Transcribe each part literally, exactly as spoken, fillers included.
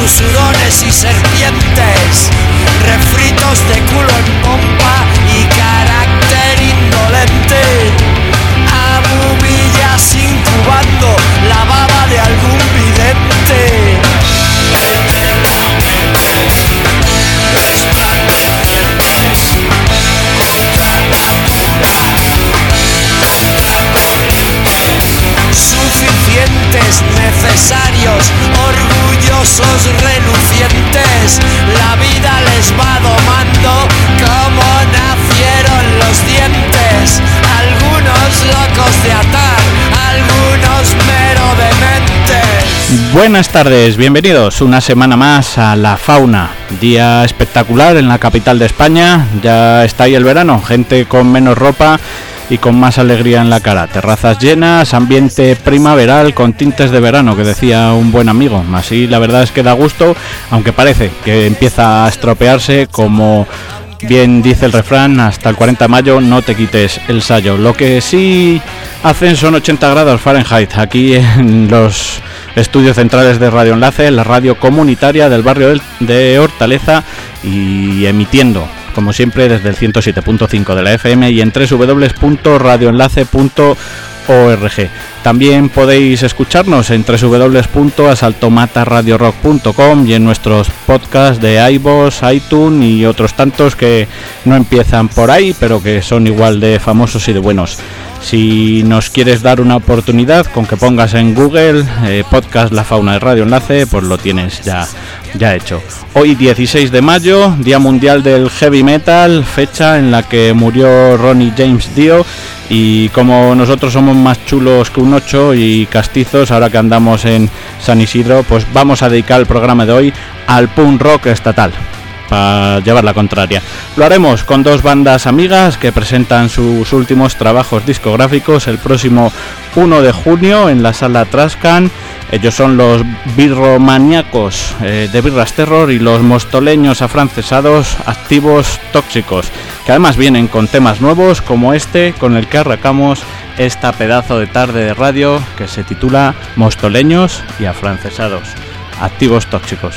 sus hurones y serpientes, refritos de culo en pompa y carácter indolente, abubillas incubando la baba de algún vidente. Suficientes, necesarios, orgullosos, relucientes, la vida les va domando como nacieron los dientes, algunos locos de atar, algunos mero dementes. Buenas tardes, bienvenidos una semana más a La Fauna, día espectacular en la capital de España, ya está ahí el verano, gente con menos ropa y con más alegría en la cara, terrazas llenas, ambiente primaveral con tintes de verano, que decía un buen amigo. Así la verdad es que da gusto, aunque parece que empieza a estropearse, como bien dice el refrán, hasta el cuarenta de mayo no te quites el sayo. Lo que sí hacen son ochenta grados Fahrenheit aquí en los estudios centrales de Radio Enlace, la radio comunitaria del barrio de Hortaleza, y emitiendo como siempre desde el ciento siete punto cinco de la F M y en doble u doble u doble u punto radio enlace punto org. También podéis escucharnos en doble u doble u doble u punto asaltomata radio rock punto com y en nuestros podcasts de iVoox, iTunes y otros tantos que no empiezan por ahí, pero que son igual de famosos y de buenos. Si nos quieres dar una oportunidad, con que pongas en Google eh, podcast La Fauna de Radio Enlace, pues lo tienes ya, ya hecho. Hoy dieciséis de mayo, Día Mundial del Heavy Metal, fecha en la que murió Ronnie James Dio, y como nosotros somos más chulos que un ocho y castizos, ahora que andamos en San Isidro, pues vamos a dedicar el programa de hoy al punk rock estatal, para llevar la contraria. Lo haremos con dos bandas amigas que presentan sus últimos trabajos discográficos el próximo uno de junio en la sala Trascan. Ellos son los birromaníacos eh, de Birras Terror y los mostoleños afrancesados Activos Tóxicos, que además vienen con temas nuevos como este con el que arrancamos esta pedazo de tarde de radio, que se titula Mostoleños y Afrancesados, Activos Tóxicos.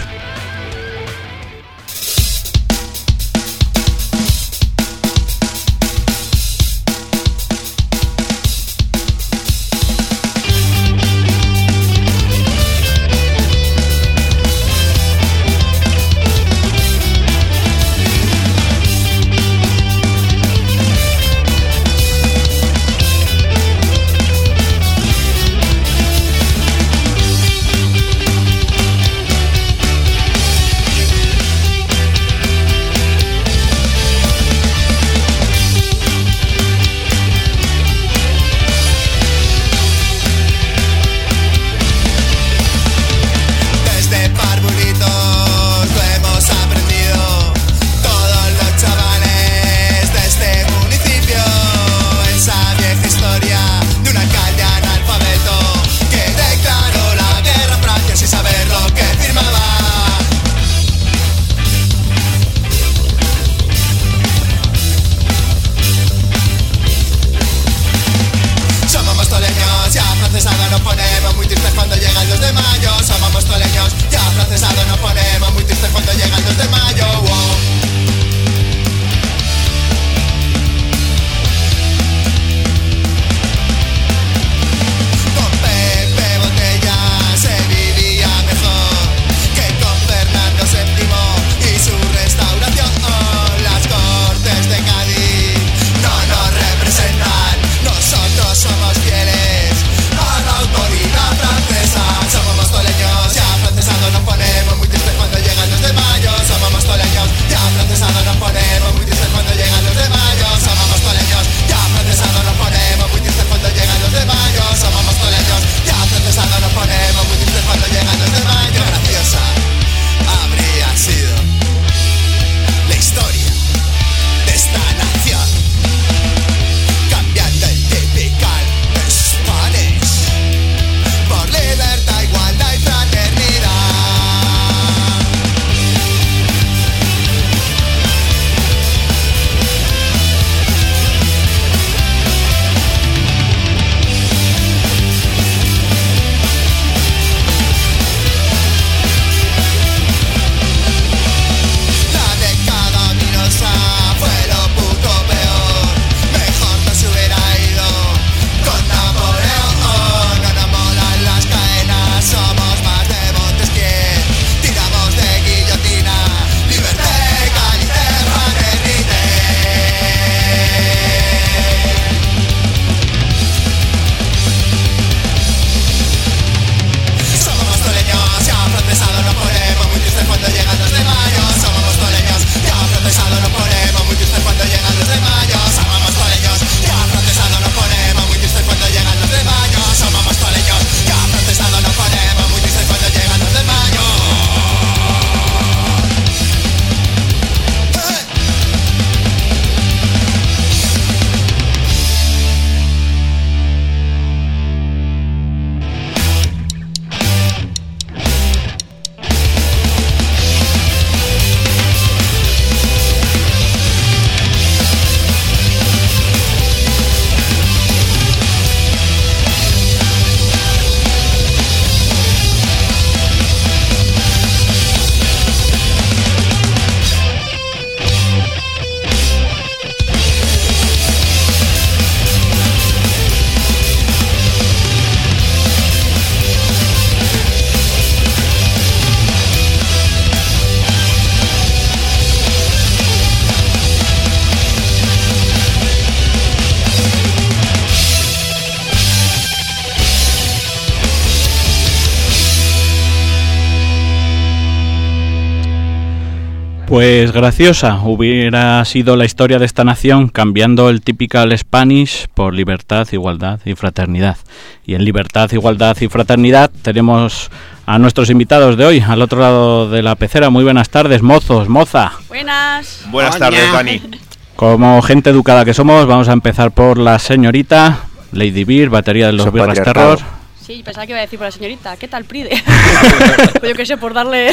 Pues graciosa hubiera sido la historia de esta nación cambiando el typical Spanish por libertad, igualdad y fraternidad. Y en libertad, igualdad y fraternidad tenemos a nuestros invitados de hoy, al otro lado de la pecera. Muy buenas tardes, mozos, moza. Buenas. Buenas Oña. tardes, Dani. Como gente educada que somos, vamos a empezar por la señorita Lady Beer, batería de los Birras Terror. Sí, pensaba que iba a decir por la señorita. ¿Qué tal, Pride? Pues yo qué sé, por darle...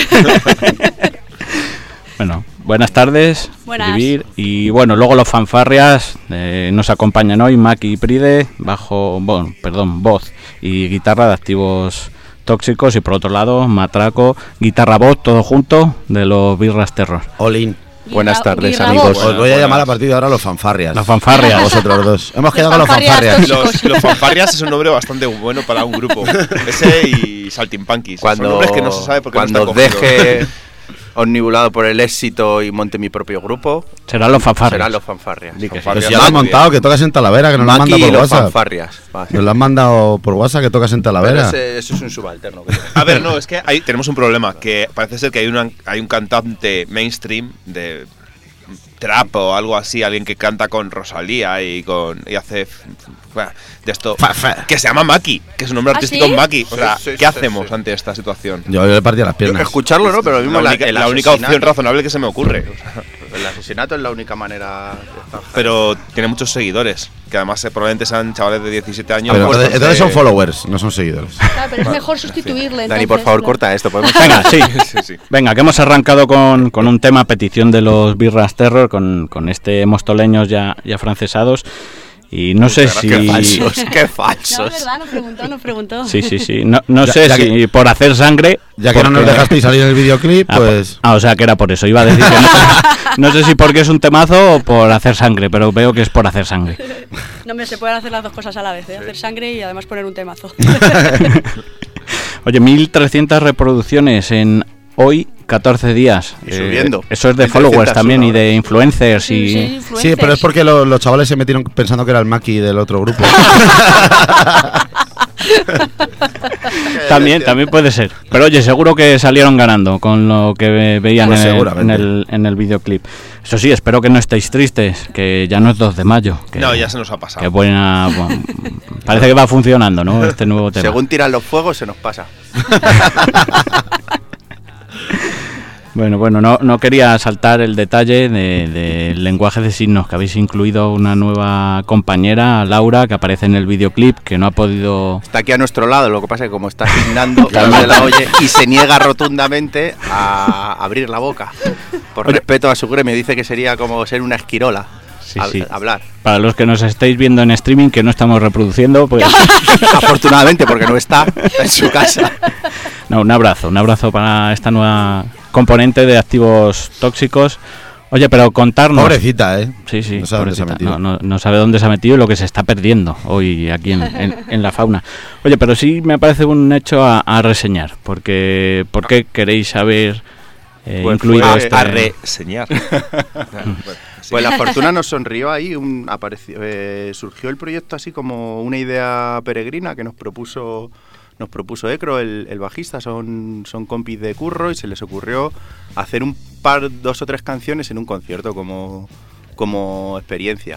Bueno, buenas tardes, buenas. Vivir. Y bueno, luego los fanfarrias eh, nos acompañan hoy, Maki y Pride, bajo, bueno, perdón, voz y guitarra de Activos Tóxicos, y por otro lado, Matraco, guitarra, voz, todo junto, de los Birras Terror. All in. Buenas tardes, amigos. Os voy a llamar a partir de ahora los fanfarrias. Los fanfarrias. Vosotros dos. Hemos quedado con los fanfarrias. Los, los fanfarrias es un nombre bastante bueno para un grupo. Ese y Saltimpanquis. Cuando, son nombres que no se sabe por qué cuando no están cogidos. deje omnibulado por el éxito y monte mi propio grupo, serán los fanfarrias. Serán los fanfarrias. Sí, fanfarrias. Pues ya lo han montado, que tocas en Talavera, que nos lo han mandado por los WhatsApp. Fanfarrias. Nos lo han mandado por WhatsApp, que tocas en Talavera. Ese, eso es un subalterno. A ver, no, es que hay, tenemos un problema, que parece ser que hay, una, hay un cantante mainstream de trap o algo así, alguien que canta con Rosalía y con y hace bueno, de esto fa, fa. que se llama Maki, que es un nombre ¿Ah, artístico, sí? Maki. O sea, Sí, sí, ¿qué sí, hamos sí. ante esta situación? Yo le partía las piernas. Escucharlo, ¿no? Pero lo mismo la única, el la única opción asesinato. razonable que se me ocurre. O sea, El asesinato es la única manera de estar. pero tiene muchos seguidores, que además eh, probablemente sean chavales de diecisiete años. Pero pues, entonces, entonces eh, son followers, no son seguidores. Claro, pero es mejor sustituirle. Dani, entonces, por favor, ¿no? corta esto. ¿Podemos? Venga, sí. sí, sí. Venga, que hemos arrancado con, con un tema, petición de los Birras Terror, con, con este mostoleños ya, ya francesados. Y no sé si... Qué falsos, qué No, falsos. es verdad, nos preguntó, nos preguntó. Sí, sí, sí. No, no Ya- sé ya si que- por hacer sangre... Ya que no nos porque- dejasteis salir en el videoclip, Ah, pues... Ah, o sea que era por eso. Iba a decir que no, no sé si porque es un temazo o por hacer sangre, pero veo que es por hacer sangre. No, me se pueden hacer las dos cosas a la vez, ¿eh? Hacer sangre y además poner un temazo. Oye, mil trescientas reproducciones en hoy, catorce días. Y subiendo. Eh, eso es de mil trescientos followers también y ahora. de influencers Sí, y... sí, Sí, influencers. pero es porque lo- los chavales se metieron pensando que era el Maki del otro grupo. También, también puede ser. Pero oye, seguro que salieron ganando con lo que ve- veían Pues en, el, seguramente. en, el, en el videoclip. Eso sí, espero que no estéis tristes, que ya no es dos de mayo. Que, No, ya se nos ha pasado. que buena... bueno, parece que va funcionando, ¿no? Este nuevo tema. Según tiran los fuegos, se nos pasa. Bueno, bueno, no, no quería saltar el detalle del de lenguaje de signos, que habéis incluido una nueva compañera, Laura, que aparece en el videoclip, que no ha podido... Está aquí a nuestro lado, lo que pasa es que como está signando, no se la oye y se niega rotundamente a abrir la boca. Por Oye. respeto a su gremio, dice que sería como ser una esquirola. Sí, hab- sí. Hablar. Para los que nos estáis viendo en streaming, que no estamos reproduciendo, pues... Afortunadamente, porque no está, está en su casa. No, un abrazo, un abrazo para esta nueva componente de Activos Tóxicos. Oye, pero contarnos... Pobrecita, ¿eh? Sí, sí, No sabe dónde se ha pobrecita. metido. No, no, no sabe dónde se ha metido y lo que se está perdiendo hoy aquí en, en- en la fauna. Oye, pero sí me parece un hecho a, a reseñar, porque ¿por qué queréis saber eh, Pues incluido fue este... a reseñar. Pues la fortuna nos sonrió ahí, un, apareció, eh, surgió el proyecto así como una idea peregrina que nos propuso nos propuso Ecro, el, el bajista, son, son compis de curro y se les ocurrió hacer un par, dos o tres canciones en un concierto como, como experiencia.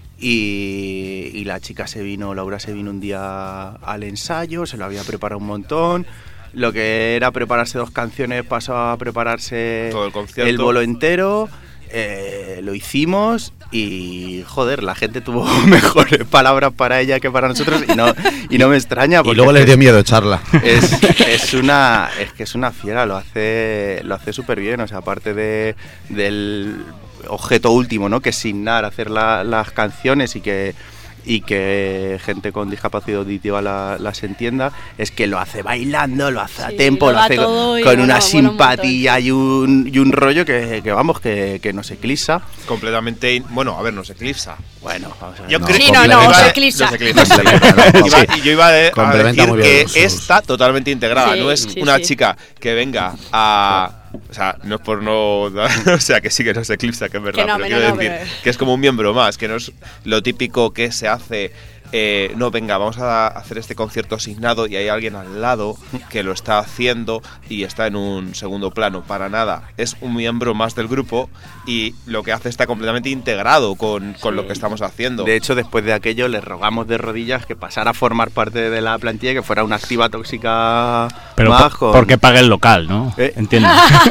Y, y la chica se vino, Laura se vino un día al ensayo, se lo había preparado un montón. Lo que era prepararse dos canciones pasó a prepararse Todo el concierto. el bolo entero. Eh, lo hicimos y joder, la gente tuvo mejores palabras para ella que para nosotros y no, y no me extraña Y porque luego les es, dio miedo echarla. es, es una es que es una fiera, lo hace lo hace súper bien, o sea, aparte de del objeto último, ¿no? Que es signar, hacer la- las canciones y que y que gente con discapacidad auditiva la- las entienda, es que lo hace bailando, lo hace a Sí, tempo, lo lo da hace con, todo y con mola- una mola un simpatía y un, y un rollo que, que vamos, que, que nos eclipsa. Completamente. in- Bueno, a ver, nos eclipsa. Bueno, vamos a ver. Yo No, creo Sí, no, no, iba os a- eclipsa. nos eclipsa. No, Iba- sí. y yo iba a, de- a Complementa decir muy bien que los usos. está totalmente integrada. Sí, no es sí, una sí. chica que venga a. O sea, no es por no. O sea, que sí que nos eclipsa, que es verdad. Que no, pero que quiero no, decir pero- que es como un miembro más, que no es lo típico que se hace eh, no, venga, vamos a hacer este concierto asignado y hay alguien al lado que lo está haciendo y está en un segundo plano. Para nada, es un miembro más del grupo y lo que hace está completamente integrado con, con lo que estamos haciendo. De hecho, después de aquello le rogamos de rodillas que pasara a formar parte de la plantilla, que fuera una activa tóxica. Pero más por, con... porque pague el local, ¿no? ¿Eh? Entiendo.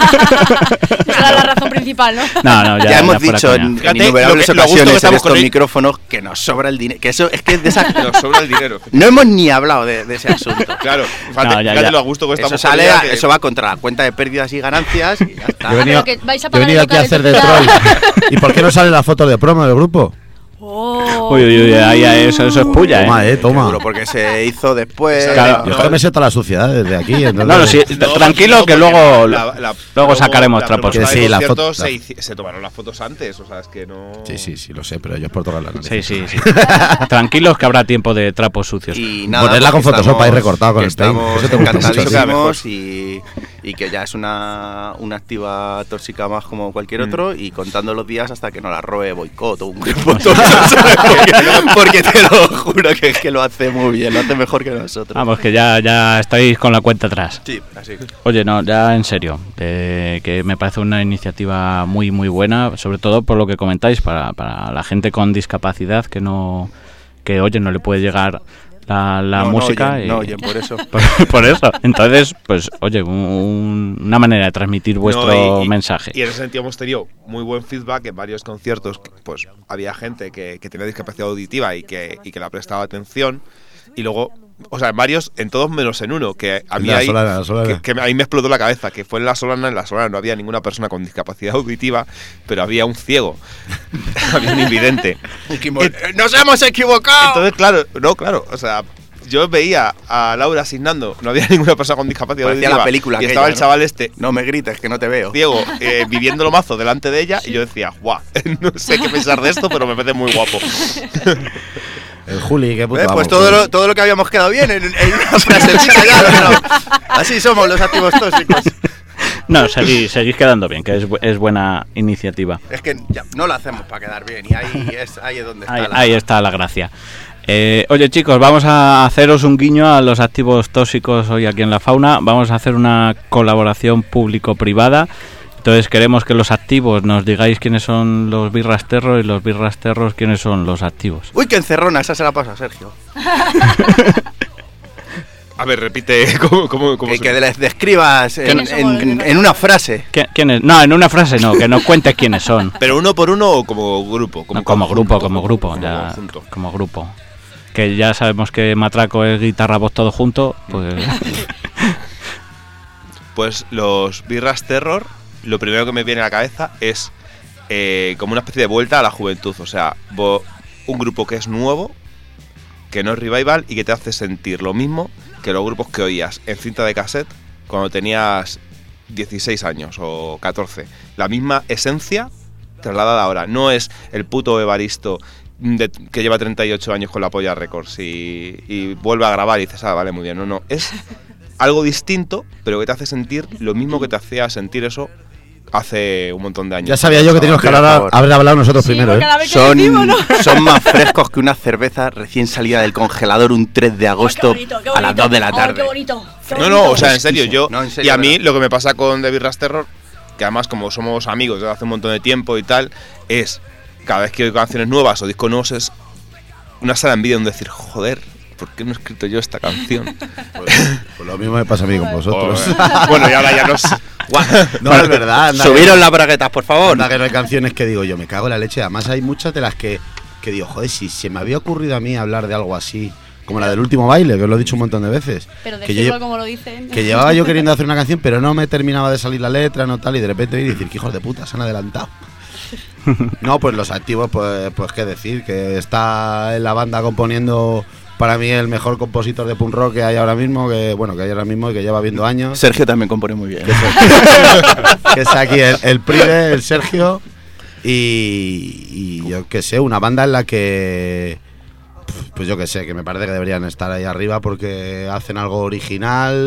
Esa era la razón principal, ¿no? No, no, ya, Ya, hemos ya fuera dicho coña. en, en Fíjate innumerables lo que- lo gusto que ocasiones en estamos estos con él. micrófonos que nos sobra el dinero. Que eso es que es de esa... Nos sobra el dinero. No hemos ni hablado de, de ese asunto. Claro, fíjate, No, ya, fíjate ya. lo a gusto que Eso estamos sale, con ella, a- que- eso va contra la cuenta de pérdidas y ganancias y ya está. Yo he venido, pero que vais a yo he pagar venido el aquí a local hacer de de tu troll. ciudad. ¿Y por qué no sale la foto de promo del grupo? Oh. Uy, uy, uy, ahí, ahí, eso, eso es puya, Toma, ¿eh? eh, toma. Seguro, porque se hizo después. Claro, Yo es que me siento la suciedad desde aquí. entonces- No, no, sí, No, tranquilo no, que porque luego, la- la- luego la- sacaremos la trapos. propuesta Que sí, del la concierto foto- se, hici- se tomaron las fotos antes, o sea, es que no... Sí, sí, sí, lo sé, pero yo es por tocar la nariz. Sí, sí, sí. Tranquilos que habrá tiempo de trapos sucios. Y nada, Ponerla con porque Photoshop ahí estamos- recortado con que el paint. Estamos Eso te gusta mucho, eso queda mejor. encantadísimos y, y que ya es una, una activa tóxica más como cualquier Mm. otro y contando los días hasta que nos la robe Boicot o un grupo tóxico, ¿sabes? porque, porque te lo juro que es que lo hace muy bien, lo hace mejor que nosotros. Vamos, que ya, ya estáis con la cuenta atrás. Sí, así. Oye, no, ya en serio, eh, que me parece una iniciativa muy, muy buena, sobre todo por lo que comentáis, para, para la gente con discapacidad que no, que oye, no le puede llegar la, la No, no música. oyen, y- no oyen, por eso. por, por eso. Entonces, pues, oye, un- una manera de transmitir vuestro No, y- y- mensaje. Y en ese sentido hemos tenido muy buen feedback en varios conciertos. Pues había gente que, que tenía discapacidad auditiva y que, y que le prestaba atención. Y luego, o sea, en varios, en todos menos en uno, que a mí La ahí, Solana, la Solana. que, que a mí me explotó la cabeza, que fue en la Solana. En la Solana no había ninguna persona con discapacidad auditiva, pero había un ciego, había un invidente. ¡Nos hemos equivocado! Entonces, claro, no, claro, o sea, yo veía a Laura asignando, no había ninguna persona con discapacidad Parecía auditiva, la película y aquella, estaba el ¿no? chaval este No me grites, que no te veo. ciego eh, viviéndolo mazo delante de ella y yo decía, guau, no sé qué pensar de esto, pero me parece muy guapo. El Juli, qué puto ¿Ves? Pues amo, todo Juli. lo, todo lo que habíamos quedado bien en, en una frasecita ya. ¿No? Así somos los activos tóxicos. No, seguís, seguís quedando bien, que es, bu- es buena iniciativa. Es que ya, no lo hacemos para quedar bien y ahí es, ahí es donde está Ahí, la... ahí está la gracia. Eh, oye chicos, vamos a haceros un guiño a los activos tóxicos hoy aquí en La Fauna. Vamos a hacer una colaboración público-privada. Entonces queremos que los activos nos digáis quiénes son los birras terror y los birras terror quiénes son los activos. Uy, qué encerrona, esa se la pasa a Sergio. A ver, repite cómo, cómo, cómo Que, se- que les describas en, ¿Quiénes somos en- los en una frase. ¿Qui- ¿Quiénes? No, en una frase no, que nos cuentes quiénes son. Pero uno por uno o como grupo. No, como grupo, como grupo, como ya, conjunto. como grupo. Que ya sabemos que Matraco es guitarra, voz todo junto, pues Pues los birras terror, lo primero que me viene a la cabeza es eh, como una especie de vuelta a la juventud. O sea, vo- un grupo que es nuevo, que no es revival y que te hace sentir lo mismo que los grupos que oías en cinta de cassette cuando tenías dieciséis años o catorce. La misma esencia trasladada ahora. No es el puto Evaristo de- que lleva treinta y ocho años con la Polla Records y, y vuelve a grabar y dices, ah, vale, muy bien. No, no. Es algo distinto, pero que te hace sentir lo mismo que te hacía sentir eso hace un montón de años. Ya sabía yo que teníamos que Por hablar, favor. haber hablado nosotros Sí, primero, porque a ¿eh? la vez que Son, decimos, ¿no? son más frescos que una cerveza recién salida del congelador un tres de agosto Ay, qué bonito, qué a las bonito. dos de la Ay, tarde. qué bonito, qué No, bonito. no, o sea, en serio, yo. No, en serio, y a mí ¿verdad? lo que me pasa con The Birras Terror, que además, como somos amigos desde hace un montón de tiempo y tal, es cada vez que oigo canciones nuevas o discos nuevos, es una sala envidia donde decir, joder, ¿por qué no he escrito yo esta canción? Pues, pues lo mismo me pasa a mí con vosotros. Joder. Bueno, y ahora ya no sé. No, es verdad. anda Subiros que- las braguetas, por favor. anda que no hay canciones que digo yo, me cago en la leche. Además hay muchas de las que, que digo, joder, si se me había ocurrido a mí hablar de algo así, como la del último baile, que os lo he dicho un montón de veces. Pero que, decirlo yo, como lo dicen. que llevaba yo queriendo hacer una canción, pero no me terminaba de salir la letra, no tal, y de repente vi decir, que hijos de puta, se han adelantado. No, pues los activos, pues, pues qué decir, que está en la banda componiendo para mí el mejor compositor de punk rock que hay ahora mismo, que bueno, que hay ahora mismo y que lleva viendo años. Sergio también compone muy bien. Que es aquí el, el Prive, el Sergio, y, y yo qué sé, una banda en la que, pues yo qué sé, que me parece que deberían estar ahí arriba porque hacen algo original,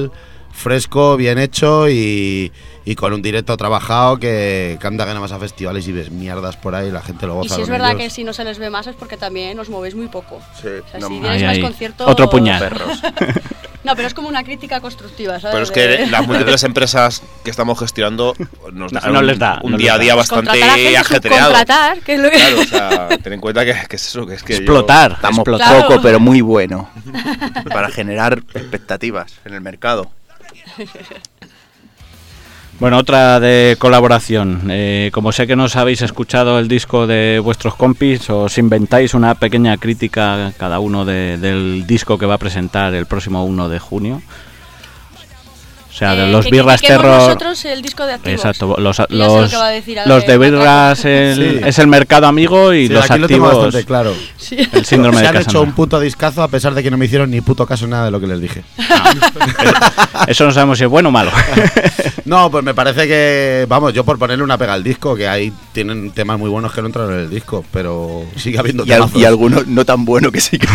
fresco, bien hecho y, y con un directo trabajado que, que anda gana más a festivales y ves mierdas por ahí y la gente lo goza. Y si es con verdad ellos. que si no se les ve más es porque también os movéis muy poco. Sí, O sea, no, si ahí, tienes más ahí. conciertos... Otro puñal. Perros. No, pero es como una crítica constructiva, ¿sabes? Pero es que De- las múltiples empresas que estamos gestionando nos No, dejan no un- les da, un no día a les día da. bastante Contratar a gente, ajetreado. subcontratar, que es lo que... Claro, o sea, ten en cuenta que, que es eso, que es que yo- Explotar. Estamos explotar. Claro. poco, pero muy bueno. Para generar expectativas en el mercado. Bueno, otra de colaboración. Eh, como sé que no os habéis escuchado el disco de vuestros compis, os inventáis una pequeña crítica cada uno de- del disco que va a presentar el próximo uno de junio. O sea, de Eh, los que Birras critiquemos Terror. nosotros el disco de Activos. Exacto, los, Yo ya sé lo los, que va a decir a- los de eh, Birras el- Sí. es el mercado amigo y Sí, los aquí lo tengo activos bastante claro. Sí. el síndrome Se de han hecho Cassandra. un puto discazo a pesar de que no me hicieron ni puto caso en nada de lo que les dije. Eso no sabemos si es bueno o malo. No, pues me parece que, vamos, yo por ponerle una pega al disco, que ahí tienen temas muy buenos que no entran en el disco, pero sigue habiendo Y, al- temazos. y algunos no tan bueno que sí que.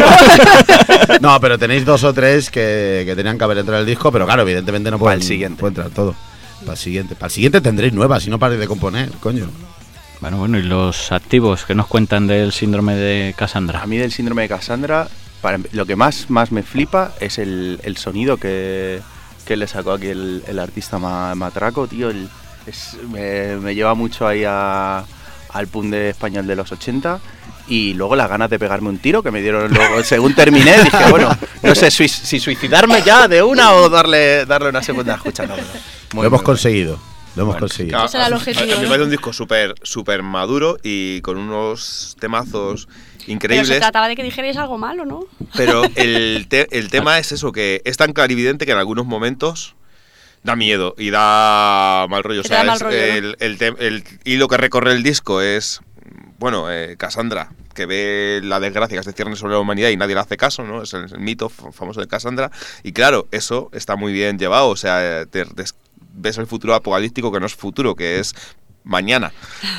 No, pero tenéis dos o tres que, que tenían que haber entrado en el disco, pero claro, evidentemente no Para pueden, el siguiente. puede entrar todo. Para el siguiente. Para el siguiente tendréis nuevas, si no paréis de componer, coño. Bueno, bueno, y los activos que nos cuentan del síndrome de Cassandra. A mí del síndrome de Cassandra, para, lo que más, más me flipa es el, el sonido que, que le sacó aquí el, el artista ma- Matraco, tío. El- es- me, me lleva mucho ahí a, al punk de español de los ochenta. Y luego las ganas de pegarme un tiro que me dieron luego, según terminé, dije, bueno, no sé sui- si suicidarme ya de una o darle, darle una segunda escucha. No, pero muy, lo hemos muy conseguido. Lo hemos Bueno, conseguido. A- Ese era el a- objetivo, a- a mí me ¿no? parece un disco súper súper maduro y con unos temazos Pero se increíbles. trataba de que dijerais algo malo, ¿no? Pero el, te- el tema es eso, que es tan clarividente que en algunos momentos da miedo y da mal rollo. O Que te sea, da mal es rollo, ¿no? el, el te- el hilo que recorre el disco es, bueno, eh, Cassandra, que ve la desgracia que se cierne sobre la humanidad y nadie le hace caso, ¿no? Es el, el mito f- famoso de Cassandra. Y claro, eso está muy bien llevado. O sea, te- te- ves el futuro apocalíptico que no es futuro, que es mañana.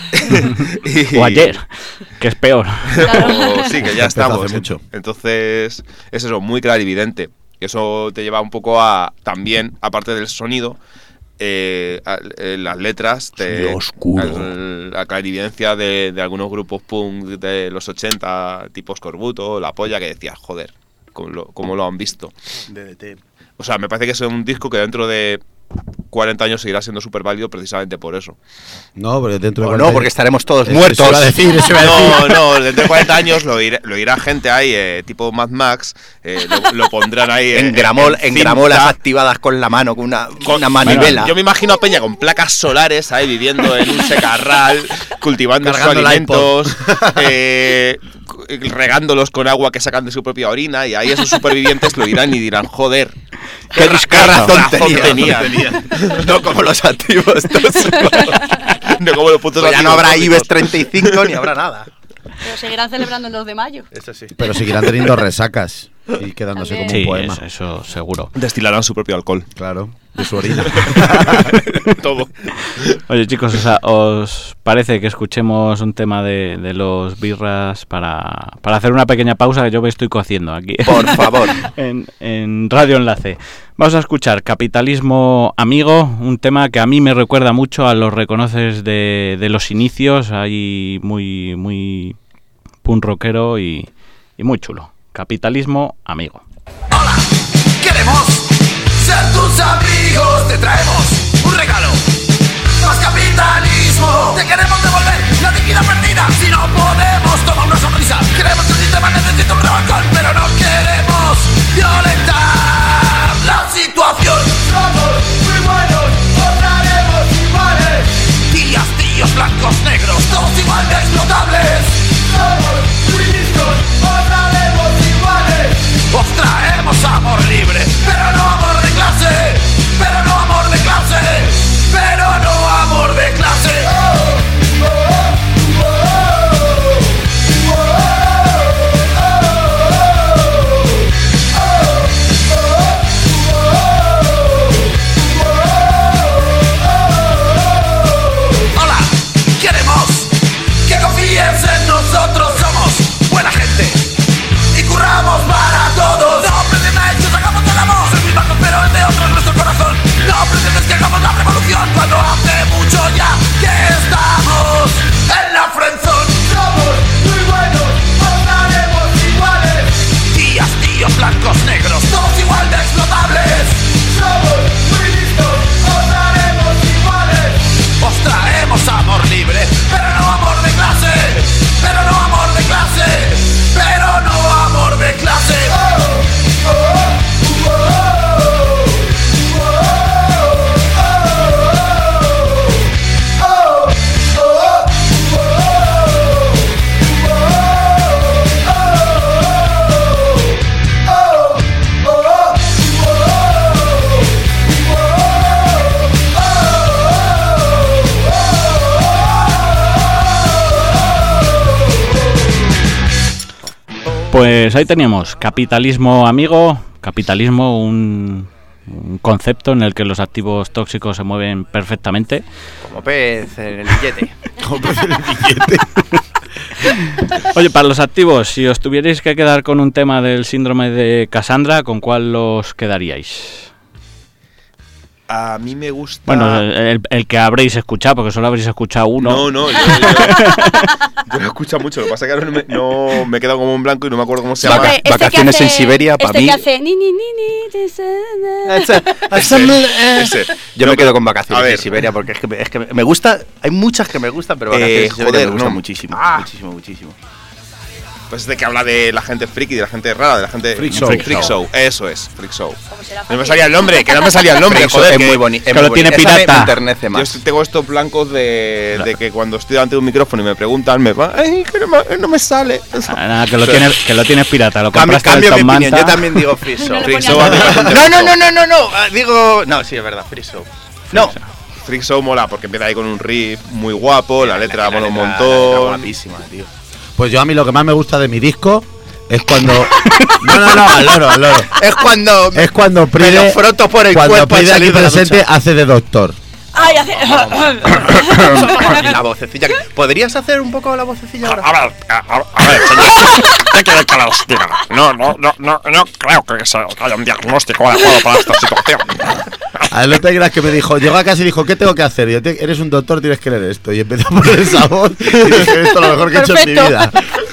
Y- O ayer, que es peor. o sí, que ya Empezó hace estamos. mucho. Entonces, es eso, muy clarividente. Eso te lleva un poco a, también, aparte del sonido, eh, a- eh, las letras, te, Sonido oscuro. al- la clarividencia de, de algunos grupos punk de los ochenta, tipo Scorbuto, La Polla, que decía, joder, cómo lo, cómo lo han visto. D D T. O sea, me parece que es un disco que dentro de cuarenta años seguirá siendo súper válido precisamente por eso. No, porque dentro de O cuarenta no, porque estaremos todos Eso- muertos. Eso iba a decir, eso iba a decir. No, no, dentro de cuarenta años lo, irá, lo irá gente ahí, eh, tipo Mad Max, eh, lo, lo pondrán ahí En, gramol, en cinta. gramolas activadas con la mano, con una, Con- una manivela. Yo me imagino a Peña con placas solares ahí viviendo en un secarral, cultivando sus Cargando el alimentos, eh, cu- regándolos con agua que sacan de su propia orina, y ahí esos supervivientes lo irán y dirán, joder, ¿Qué, ra- qué razón, razón tenía? tenía. No como los activos. estos. No como los putos Pues ya no activos habrá IBEX tópicos. treinta y cinco ni habrá nada. Pero seguirán celebrando el dos de mayo. Eso sí. Pero seguirán teniendo resacas y quedándose También. como un Sí, poema. es- eso seguro. Destilarán su propio alcohol. Claro, de su orina. Todo. Oye chicos, o sea, ¿os parece que escuchemos un tema de, de los Birras para, para hacer una pequeña pausa que yo me estoy cociendo aquí? Por favor. en, en Radio Enlace. Vamos a escuchar Capitalismo Amigo, un tema que a mí me recuerda mucho a los reconoces de, de los inicios, ahí muy, muy punk rockero y, y muy chulo. Capitalismo Amigo. Hola, queremos ser tus amigos. Te traemos un regalo. Más capitalismo. Te queremos devolver la dignidad perdida. Si no podemos, toma una sonrisa. Queremos que el sistema necesite un revolcón, pero no queremos violentar la situación. Somos muy buenos, os daremos iguales. Tías, tíos, blancos, negros, todos igual de explotables. Somos muy listos, os daremos iguales. Os traemos amor libre, pero no amor de clase. Pero no amor de clase. Pero no amor de clase. Oh, oh, oh, oh, Hola, queremos que confíes en nosotros. Somos buena gente y curramos para todos. No pretendáis que sacamos de la voz. Sois mis bajos, pero el de otros nuestro Pues ahí teníamos capitalismo amigo, capitalismo, un, un concepto en el que los activos tóxicos se mueven perfectamente. Como pez en el billete. Como pez en el billete. Oye, para los activos, si os tuvierais que quedar con un tema del síndrome de Cassandra, ¿con cuál os quedaríais? A mí me gusta... Bueno, el, el que habréis escuchado, porque solo habréis escuchado uno. No, no, yo, yo, yo lo he escuchado mucho. Lo que pasa es que ahora no me, no, me he quedado como un blanco y no me acuerdo cómo se llama. Este, este Vacaciones hace, en Siberia, para este mí... que hace... Ni, ni, ni, ni, Ese, ese. Yo No, me quedo pero, con Vacaciones a ver. en Siberia porque es que, es que me gusta... Hay muchas que me gustan, pero Vacaciones Eh, en Siberia joder, me gusta no. muchísimo, Ah. muchísimo, muchísimo. Pues es de que habla de la gente friki, de la gente rara, de la gente... Freak show. Freak, Freak show. Eso es, Freak Show. ¿Cómo será No me fácil? salía el nombre, que no me salía el nombre, Freak Show joder. es que- muy bonito. que lo tiene pirata. Me enternece Yo más. tengo estos blancos de, de que cuando estoy delante de un micrófono y me preguntan, me va, ay, que no me, no me sale. Ah, nada, que lo tienes, que lo tienes pirata, lo Cambio, compraste en cambio el mi Tom opinión, Manta. yo también digo Free Show. No le Freak ponía Show, nada. además, No, no, no, no, no, no, ah, digo... No, sí, es verdad, Free Show. No. Freak Show mola porque empieza ahí con un riff muy guapo, la letra mola un la letra montón. guapísima, tío. Pues yo a mí lo que más me gusta de mi disco es cuando... No, no, no, al loro, al loro. Es cuando... Es cuando me Pride, lo froto por el cuando cuerpo al Pride aquí salir de la presente ducha. hace de doctor. Ay, hace... Y la vocecilla. que- ¿Podrías hacer un poco la vocecilla ahora? A ver, a, a- a ver, señor, ¿qué quiere que les diga? No, no, no, no, no creo que se- que haya un diagnóstico adecuado para esta situación. A ver, no te creas que me dijo, llegó a casa y dijo, ¿qué tengo que hacer? Y yo, "Te- eres un doctor, tienes que leer esto. Y empezó a poner esa voz y dije, esto es lo mejor que he hecho en mi Perfecto. vida.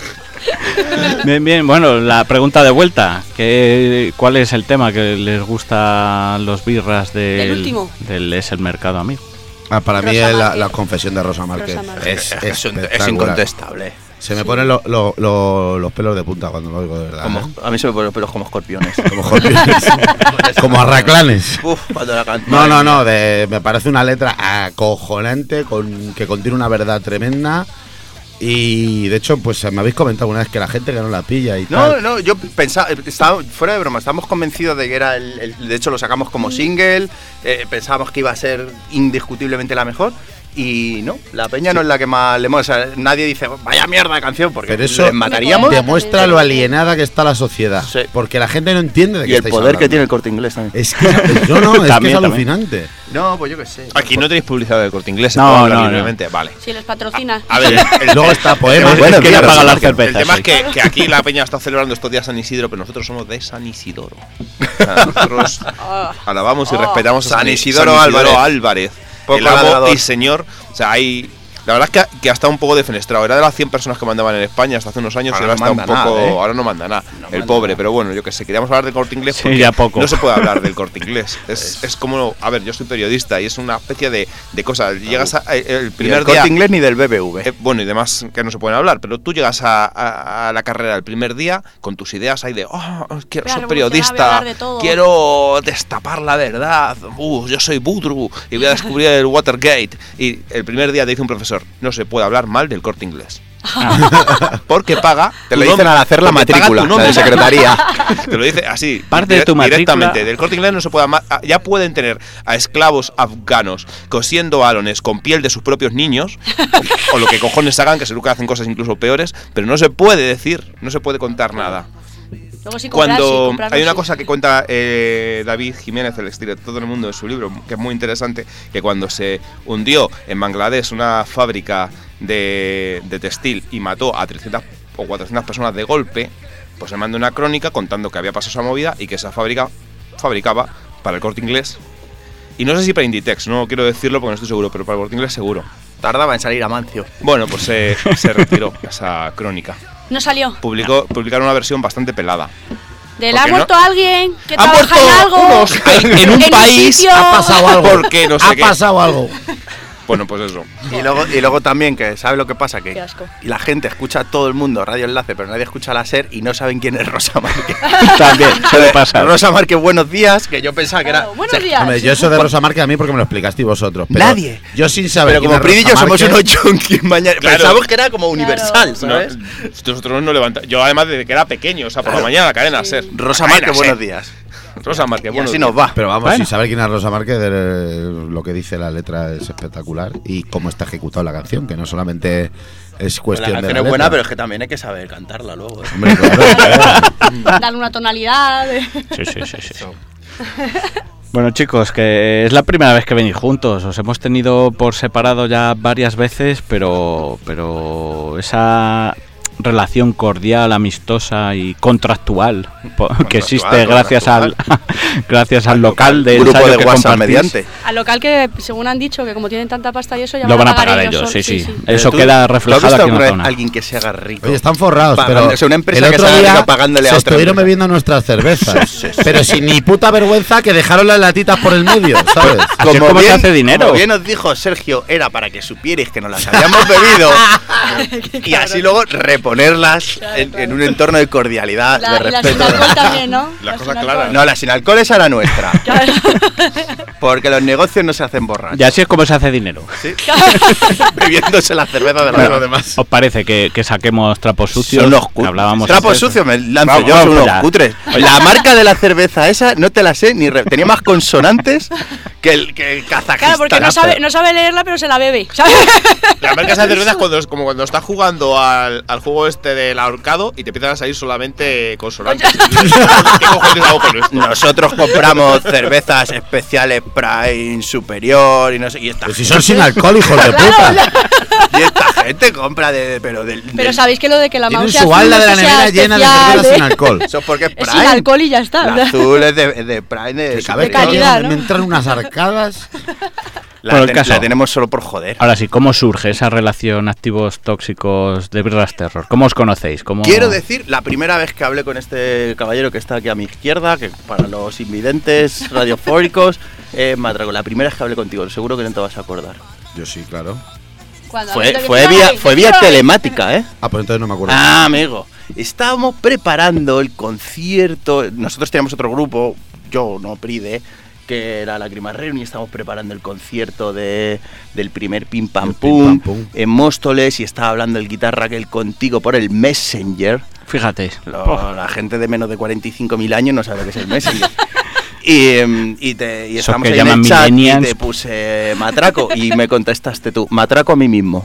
Bien, bien, bueno, la pregunta de vuelta, ¿qué, ¿cuál es el tema que les gusta a los birras del, ¿Del último? del Es el Mercado Amigo? Ah, para mí Rosa es la, Márquez. la confesión de Rosa Márquez. Rosa Márquez. Es, Es, es, un- es espectacular. incontestable. Se me ponen lo- lo- lo- los pelos de punta cuando lo oigo, de verdad. Como, ¿eh? a mí se me ponen los pelos como escorpiones. Como escorpiones. Como arraclanes. Uf, cuando la canto. No, no, no, de- me parece una letra acojonante con, que contiene una verdad tremenda. Y de hecho, pues me habéis comentado una vez que la gente que no la pilla y No, tal. no, yo pensaba, estaba, fuera de broma, estábamos convencidos de que era el, el- de hecho lo sacamos como single, eh, pensábamos que iba a ser indiscutiblemente la mejor y no, la peña no es la que más le mola, o sea, nadie dice, vaya mierda de canción, porque Pero eso les mataríamos. demuestra lo alienada que está la sociedad. Sí. Porque la gente no entiende de qué Y el estáis poder que hablando. tiene el Corte Inglés también. Es que no, no, es, que También, es también. alucinante. No, pues yo qué sé. Aquí no tenéis publicidad del Corte Inglés, se No, puede hablar no, no. libremente, vale. Si les patrocina. A ver, el, Luego está poema. Es Bueno, que ya claro, paga sí, las porque el cervezas. tema es sí. que, que aquí la peña está celebrando estos días San Isidro, pero nosotros somos de San Isidoro. O sea, nosotros Oh. alabamos y Oh. respetamos a San San Isidoro San Álvarez. Álvarez, Poco el amo ladrador. y señor. O sea, hay... La verdad es que, que ha estado un poco defenestrado. Era de las cien personas que mandaban en España hasta hace unos años Ahora y ahora no está un manda poco... nada, ¿eh? Ahora no manda nada. No el manda pobre, nada. pero bueno, yo que sé. Queríamos hablar del Corte Inglés Sí, porque ya poco. no se puede hablar del Corte Inglés. Es, es como... A ver, yo soy periodista y es una especie de, de cosa. Llegas a, el Ni primer del Corte día... Inglés ni del B B V. Eh, bueno, y demás que no se pueden hablar, pero tú llegas a, a- a la carrera el primer día con tus ideas ahí de, oh, quiero Voy a ser revolucionar, voy a periodista, hablar de todo". quiero destapar la verdad, uh, yo soy Budru y voy a descubrir el Watergate. Y el primer día te dice un profesor, no se puede hablar mal del Corte Inglés. Porque paga. Te tu lo dicen nombre, al hacer la porque paga tu matrícula, la nombre. de secretaría. Te lo dice así. Parte de tu matrícula. Directamente. Del Corte Inglés no se puede. ama- Ya pueden tener a esclavos afganos cosiendo alones con piel de sus propios niños. o, o lo que cojones hagan, que seguro que hacen cosas incluso peores. Pero no se puede decir, no se puede contar nada. Luego sí comprar, sí, Cuando comprarlo, hay una sí. cosa que cuenta eh, David Jiménez, el exdirector del Mundo, en su libro, que es muy interesante, que cuando se hundió en Bangladesh una fábrica de, de textil y mató a trescientas o cuatrocientas personas de golpe, pues se mandó una crónica contando que había pasado esa movida y que esa fábrica fabricaba para el Corte Inglés. Y no sé si para Inditex, no quiero decirlo porque no estoy seguro, pero para el Corte Inglés seguro. Tardaba en salir Amancio. Bueno, pues se, se retiró esa crónica. No salió. Publicó, publicaron una versión bastante pelada. ¿De ¿Por la ha qué no? muerto alguien que Han trabaja muerto en algo? unos en un país, sitio? Ha pasado algo. Porque no sé ha qué. pasado algo. Bueno, pues eso. Y luego, y luego también, que ¿sabes lo que pasa? Que Qué asco. la gente escucha a todo el mundo Radio Enlace, pero nadie escucha la SER y no saben quién es Rosa Márquez. También, suele pasar. Rosa Márquez, buenos días, que yo pensaba que era... Oh, buenos o sea, días. Hombre, yo eso de Rosa Márquez a mí porque me lo explicasteis vosotros. Pero Nadie. Yo sin saber. Pero quién como es Pridi y yo Rosa somos Márquez, unos junkies mañana. Claro. Pensamos que era como universal, Claro. ¿sabes? No, nosotros no levantamos. Yo, además, desde que era pequeño, o sea, por la mañana la cadena Sí. SER. Rosa La cadena Márquez, SER. buenos días. Rosa Márquez, Y bueno. así nos va. Pero vamos, Bueno. si saber quién es Rosa Márquez, eh, lo que dice la letra es espectacular y cómo está ejecutado la canción, que no solamente es La cuestión de canción la es buena, letra. pero es que también hay que saber cantarla luego. ¿eh? Hombre, claro, claro. Darle una tonalidad. de- Sí, sí, sí, sí. Bueno, chicos, que es la primera vez que venís juntos. Os hemos tenido por separado ya varias veces, pero, pero esa relación cordial, amistosa y contractual po- que existe gracias al gracias al local de Grupo ensayo de que WhatsApp compartís. mediante. Al local que, según han dicho, que como tienen tanta pasta y eso, ya Lo van a pagar pagar ellos, sí, sí. Pero Eso tú- queda ¿tú has reflejado visto aquí en alguna la vez zona. alguien que se haga rico? Oye, están forrados, Pagando- pero o sea, una empresa el que otro se haga día rica pagándole a se otra estuvieron empresa. bebiendo nuestras cervezas, pero sin ni puta vergüenza que dejaron las latitas por el medio, ¿sabes? Así es como se hace dinero. Como bien os dijo Sergio, era para que supierais que nos las habíamos bebido y así luego reponerlas en, en un entorno de cordialidad, La, de y la sin respeto. alcohol también, ¿no? La cosa sin clara. alcohol. No, la sin alcohol esa era nuestra, Claro. porque los negocios no se hacen borrachos. Y así es como se hace dinero. ¿Sí? Bebiéndose la cerveza de Bueno, los demás. ¿Os parece que, que saquemos trapos sucios? Son unos Que cutres. hablábamos Trapos antes. sucios me lanzo Vamos, yo, vamos son unos allá. cutres. La marca de la cerveza esa no te la sé ni re- tenía más consonantes que el, que el Kazajistán. Claro, porque no sabe, no sabe leerla, pero se la bebe. ¿sabes? La marca de cerveza es cuando, es como cuando estás jugando al, al juego este del ahorcado y te empiezan a salir solamente consonantes. ¿Qué cojones hago con esto? Nosotros compramos cervezas especiales Prime Superior y no sé. Y esta, Pues si son sin alcohol, hijos de puta. y esta gente compra de. Pero del. Pero del- sabéis que lo de que la Tienen mouse su azul balda no de la es que sea nevera llena de especial, cervezas ¿eh? sin alcohol. Eso es porque es Es Prime. sin alcohol y ya está. La azul es de, de Prime de, Que cada vez de que calidad, alguien ¿no? me entran unas arcadas. La, Bueno, el ten- caso. la tenemos solo por joder. Ahora sí, ¿cómo surge esa relación activos tóxicos de Birras Terror? ¿Cómo os conocéis? ¿Cómo... Quiero decir, la primera vez que hablé con este caballero que está aquí a mi izquierda, que para los invidentes radiofóricos, eh, Matraco, la primera vez que hablé contigo, seguro que no te vas a acordar. Yo sí, claro. Cuando Fue, habéis de fue, que vía, quiero ir, fue que vía quiero ir. telemática, ¿eh? Ah, pues entonces no me acuerdo. Ah, amigo. Estábamos preparando el concierto. Nosotros teníamos otro grupo, yo no Pride, que era Lágrimas Reunion, y estábamos preparando el concierto de, del primer Pim Pam El Pim Pum Pam Pum. en Móstoles y estaba hablando el guitarra que el contigo por el Messenger. Fíjate. Lo- La gente de menos de cuarenta y cinco mil años no sabe qué es el Messenger. Y, em, y, te, y Esos estábamos que ahí en el llaman chat y millennials. te puse Matraco y me contestaste tú, Matraco a mí mismo.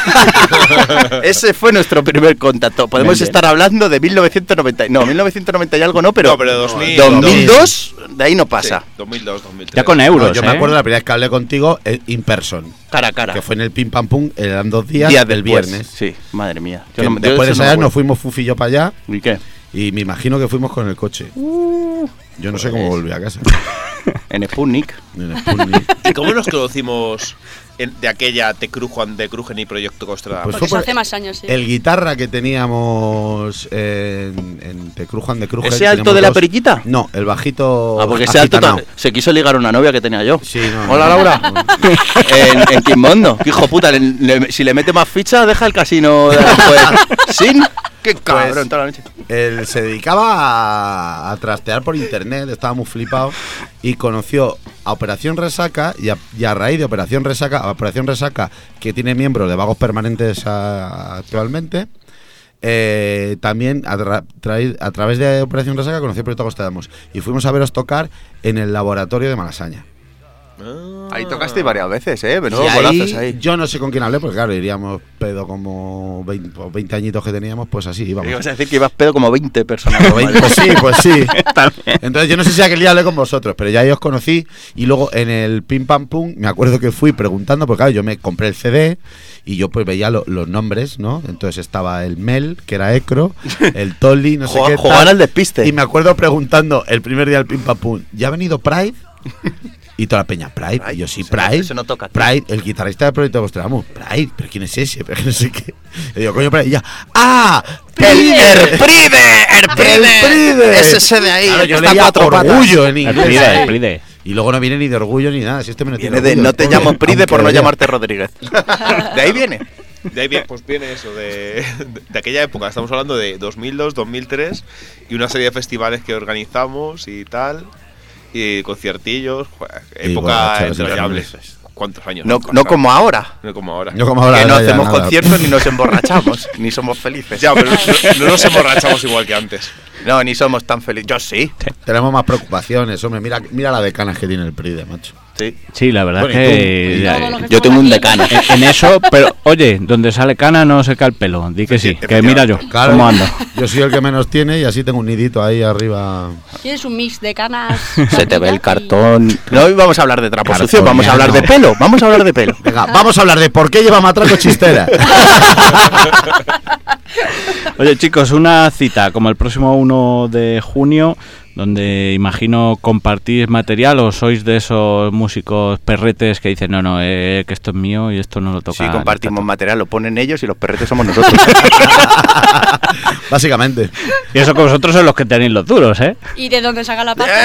Ese fue nuestro primer contacto. Podemos Bien, bien. estar hablando de mil novecientos noventa. No, mil novecientos noventa y algo no, pero, No, pero dos mil, dos mil dos, de ahí no pasa. Sí, dos mil dos, dos mil tres. Ya con euros, No, yo ¿eh? me acuerdo la primera vez que hablé contigo eh, in person, Cara a cara. que fue en el Pim Pam Pum, eran dos días, Días del después. viernes. Sí, madre mía. Yo Que no- yo después de eso no ensayar me nos fuimos Fufi y yo para allá acuerdo. ¿Y qué? y me imagino que fuimos con el coche. Yo no sé cómo volví a casa. En Sputnik. En el Sputnik. ¿Y cómo nos conocimos en- de aquella Te Crujan, de Crujen y Proyecto Costrada? Pues Porque fue eso por hace más años, sí. el guitarra que teníamos en, en Te Crujan de Crujen. ¿Ese alto teníamos de la dos. perillita? No, el bajito. Ah, porque ese alto agitanao. ta- se quiso ligar a una novia que tenía yo. Sí, no, Hola, no, Laura. no. en, en Quimondo. Que hijo puta, le- le- si le mete más ficha, deja el casino de después. ¿Sin? Qué cabrón, Pues, toda la noche. Él se dedicaba a, a trastear por internet, estaba muy flipado y conoció a Operación Resaca y a, y a raíz de Operación Resaca, a Operación Resaca, que tiene miembros de vagos permanentes a- actualmente, eh, también a, tra- traí- a través de Operación Resaca conoció el Proyecto Costradamus y fuimos a veros tocar en el laboratorio de Malasaña. Ahí tocaste varias veces, ¿eh? Y Menudo ahí, golazos ahí. yo no sé con quién hablé, porque claro, iríamos pedo como veinte, pues veinte añitos que teníamos, pues así íbamos. Ibas a decir que ibas pedo como veinte personas. Pues sí, pues sí. Entonces yo no sé si aquel día hablé con vosotros, pero ya yo os conocí y luego en el Pim Pam Pum me acuerdo que fui preguntando, porque claro, yo me compré el C D y yo pues veía lo- los nombres, ¿no? Entonces estaba el Mel, que era Ecro, el Tolly, no sé Juega- qué tal. jugaban al despiste. Y me acuerdo preguntando el primer día del Pim Pam Pum, ¿ya ha venido Pride? Y toda la peña, Pride, Pride, y yo sí, eso no- Pride, eso no toca aquí. Pride, el guitarrista del Proyecto Costradamus, Pride, pero ¿quién es ese? Pero que no sé qué. Y digo, coño, Pride, y ya, ¡ah! ¡El Erpride! ¡El Pride! Es ese de ahí, Claro, el que yo está a leía cuatro patas. orgullo en El inglés. Pride, ahí. el Pride. Y luego no viene ni de orgullo ni nada. Si este me no tiene Viene de orgullo, no te pobre, llamo Pride aunque por no vaya. llamarte Rodríguez. De ahí viene. De ahí viene, pues viene eso, de, de aquella época. Estamos hablando de dos mil dos, dos mil tres y una serie de festivales que organizamos y tal. Y conciertillos, joder, Y época borracheras entrañable. entrañables. ¿Cuántos años? No, han no pasado? como ahora. No como ahora. Yo como ahora Que no ya hacemos nada. conciertos ni nos emborrachamos, ni somos felices. Ya, pero no, no nos emborrachamos igual que antes. No, ni somos tan felices. Yo sí. Tenemos más preocupaciones, hombre. Mira, mira la de canas que tiene el Pride, macho. Sí. Sí, la verdad Bueno, es ¿y que... tú? ya- Todo lo que Yo estamos tengo un aquí. decano. en, en eso, pero oye, donde sale cana no se cae el pelo. Di que sí, que mira yo, Claro, cómo ando. yo soy el que menos tiene y así tengo un nidito ahí arriba. Tienes un mix de canas. Se te ve el y- cartón. No, hoy vamos a hablar de trapo Cartoniano. sucio, vamos a hablar de pelo. Vamos a hablar de pelo. Venga, vamos a hablar de por qué lleva matraco chistera. Oye chicos, una cita como el próximo uno de junio, donde imagino compartís material o sois de esos músicos perretes que dicen no, no, eh, que esto es mío y esto no lo toca. Sí, compartimos material, lo ponen ellos y los perretes somos nosotros. Básicamente. Y eso que vosotros sois los que tenéis los duros, ¿eh? ¿Y de dónde saca la pasta?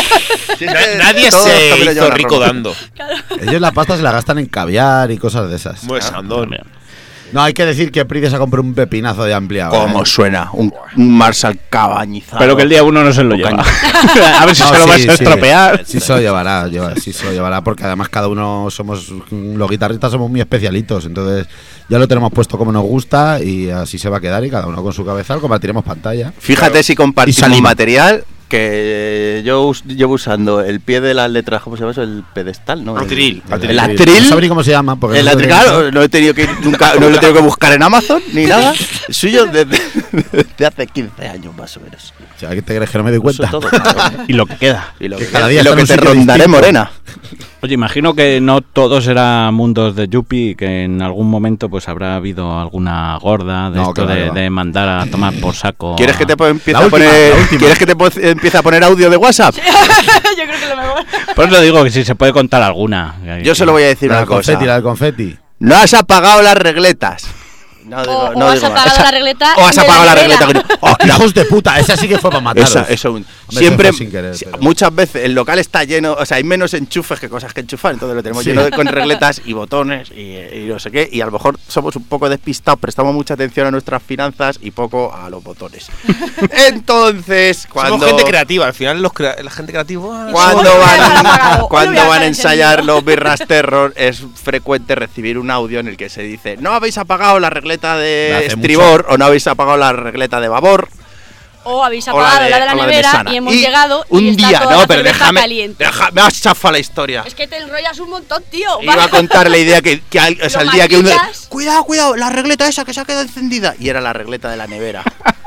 Na- nadie Todos se también lo hizo llevan a rico Roma. dando. Ellos la pasta se la gastan en caviar y cosas de esas. Muy sandón. No, hay que decir que Pride se ha comprado un pepinazo de ampliado. ¿Cómo ¿eh? suena? Un, un Marshall cabañizado. Pero que el día uno no se lo O lleva. caña. A ver si No, se lo sí, vais a sí. estropear. Sí se lo llevará, lleva- sí se lo llevará, porque además cada uno somos, los guitarristas somos muy especialitos, entonces ya lo tenemos puesto como nos gusta y así se va a quedar y cada uno con su cabezal compartiremos pantalla. Fíjate si Y compartimos salimos. material que yo us- llevo usando el pie de las letras, ¿cómo se llama eso? El pedestal, ¿no? Atril. El, El el No atril. sabré ni cómo se llama. Porque El no sé atril, de qué- claro, no he tenido que ir nunca, no lo he tenido que buscar en Amazon ni nada. Es suyo desde, desde hace quince años más o menos. O sea, ¿qué te crees que no me doy Uso cuenta? todo, cabrón. Y lo que queda. Y lo Que que, cada día y lo está en que un te sitio rondaré, distinto. morena. Oye, imagino que no todos eran mundos de Yuppie y que en algún momento pues habrá habido alguna gorda de No, esto que va, de, que va. de mandar a tomar por saco. ¿Quieres que te po- empiece La a última, poner, la última. ¿quieres que te po- empiece a poner audio de WhatsApp? Yo creo que lo mejor. Pues lo digo que si se puede contar alguna. Yo se lo voy a decir La una del confeti, cosa. la del confeti. No has apagado las regletas. No digo, O, no o has digo más. apagado Esa- la regleta. O has de apagado la nevera. regleta. ¡Oh, hijos de puta! Esa sí que fue para mataros. Esa, eso un- Hombre, siempre eso fue sin querer, si- pero- muchas veces el local está lleno, o sea, hay menos enchufes que cosas que enchufar, entonces lo tenemos Sí. lleno de, con regletas y botones y, y no sé qué, y a lo mejor somos un poco despistados, prestamos mucha atención a nuestras finanzas y poco a los botones. Entonces, cuando Somos gente creativa. Al final los crea- la gente creativa... ah, cuando Hoy voy a dejar van, apagado, hoy voy cuando a van a dejar ensayar encendido. los Birras Terror es frecuente recibir un audio en el que se dice no habéis apagado la regleta Me de hace estribor o no habéis apagado la regleta de babor. O habéis O la apagado de- la de la o la de nevera mesana. y hemos Y llegado un y está día, toda no, la pero cerveza déjame, caliente. déjame, me has chafado la historia. Es que te enrollas un montón, tío. Iba a contar la idea que, que al, o sea, Lo el día que uno. maquillas. Cuidado, cuidado, la regleta esa que se ha quedado encendida. Y era la regleta de la nevera.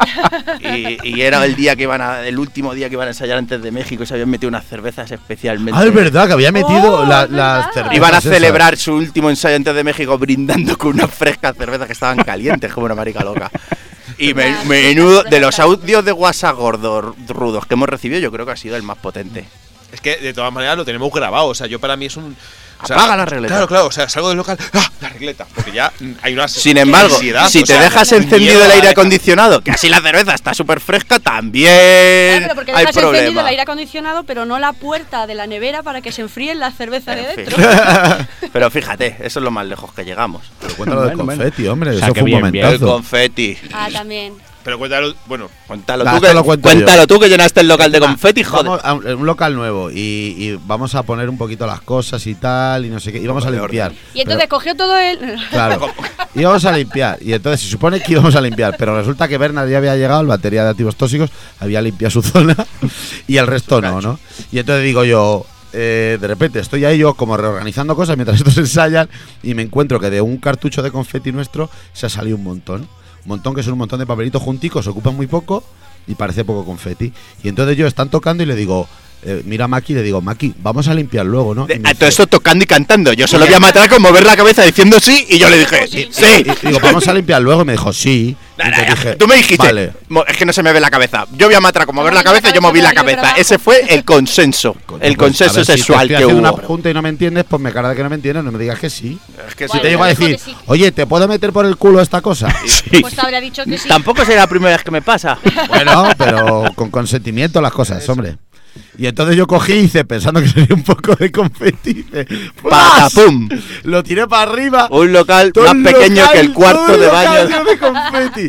y, y era el día que iban a, el último día que iban a ensayar antes de México y se habían metido unas cervezas especialmente. Ah, es verdad, que había metido Oh, la- es las verdad. cervezas Iban a esas. celebrar su último ensayo antes de México brindando con unas frescas cervezas que estaban calientes como una marica loca. Y me- Una menudo, cerveza de los caliente. audios de WhatsApp gordos, rudos que hemos recibido, yo creo que ha sido el más potente. Es que de todas maneras lo tenemos grabado. O sea, yo para mí es un. O sea, Apaga la regleta. Claro, claro. O sea, salgo del local. ¡Ah! La regleta. Porque ya mm, hay una. Sin embargo, ansiedad, si o te sea, dejas miedo encendido a el la aire deja- acondicionado, que así la cerveza está súper fresca, Claro, también pero porque hay dejas encendido problema. el aire acondicionado, pero no la puerta de la nevera para que se enfríen las cervezas de En fin. dentro. Pero fíjate, eso es lo más lejos que llegamos. Pero cuéntalo del Bueno, confeti, hombre. O sea, Eso que fue un bien, bien. El momentazo. confeti. Ah, también. Pero cuéntalo. Bueno, Cuéntalo, Nah, tú, esto que, lo cuento cuéntalo yo. tú que llenaste el local de confeti, joder. Vamos a un, un local nuevo y, y vamos a poner un poquito las cosas y tal y no sé qué. Y vamos a De limpiar. Y entonces cogió todo el. Claro. Íbamos a limpiar. Y entonces se supone que íbamos a limpiar. Pero resulta que Bernard ya había llegado, el batería de activos tóxicos, había limpiado su zona y el resto no, ¿no? Y entonces digo yo, eh, de repente estoy ahí yo como reorganizando cosas mientras estos ensayan y me encuentro que de un cartucho de confeti nuestro se ha salido un montón. Un montón que son un montón de papelitos junticos, ocupan muy poco y parece poco confeti. Y entonces yo están tocando y le digo, eh, mira a Maki y le digo, Maki, vamos a limpiar luego, ¿no? De- Y me a todo dice- esto tocando y cantando. Yo solo voy a matar con mover la cabeza diciendo sí y yo le dije sí. Sí. Y digo, vamos a limpiar luego y me dijo, sí. Nah, Y nah, te dije, tú me dijiste, vale. mo- es que no se me ve la cabeza. Yo voy a matar con mover No, la la cabeza y yo cabeza, moví la pero yo cabeza. trabajo. Ese fue el consenso. Coño, el pues, consenso a ver, si sexual te que estoy haciendo hubo. una junta y no me entiendes, pues me cara de que no me entiendes, no me digas que sí. Es que Si Bueno, te llego a dijo decir, que sí. oye, ¿te puedo meter por el culo esta cosa? Pues te habría dicho que sí. Tampoco será la primera vez que me pasa. Bueno, pero con consentimiento las cosas, hombre. Y entonces yo cogí y hice, pensando que sería un poco de confeti, hice, ¡plas! ¡Patapum! Lo tiré para arriba. Un local todo más el pequeño local, que el cuarto todo el de local baño. lleno de confeti.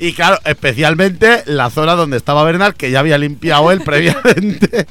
Y claro, especialmente la zona donde estaba Bernal, que ya había limpiado él previamente.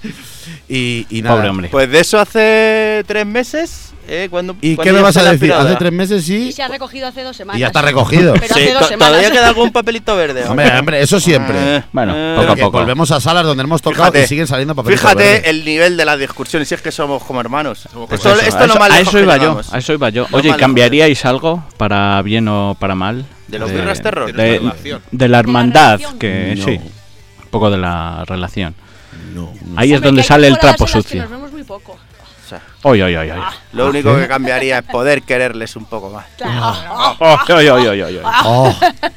Y, y nada. Pobre hombre. Pues de eso hace tres meses. ¿eh? ¿Cuándo, ¿Y cuándo qué me ya vas está a la decir? aspirada? Hace tres meses sí. Y se ha recogido hace dos semanas. Y ya está recogido. Pero Sí, hace dos to- semanas. todavía queda algún papelito verde. Hombre, hombre, eso siempre. Eh, Bueno, eh, poco a Que poco. volvemos a salas donde hemos tocado Fíjate, y siguen saliendo papelitos Fíjate verdes. el nivel de las discusiones, si es que somos como hermanos. Somos Esto, como Pues eso, esto a no eso, más a lejos eso que iba yo, llegamos. a eso iba yo. No Oye, más ¿cambiaríais algo para bien o para mal? ¿De los birras terror? de De, nuestra relación. de la hermandad, relación? que No. sí, un poco de la relación. No, no. Ahí es Hombre, donde que hay sale el temporadas trapo en las que sucio. Nos vemos muy poco. O sea, Oy, oy, oy, oy. lo único que cambiaría es poder quererles un poco más. Oh, oy, oy, oy, oy, oy. Oh,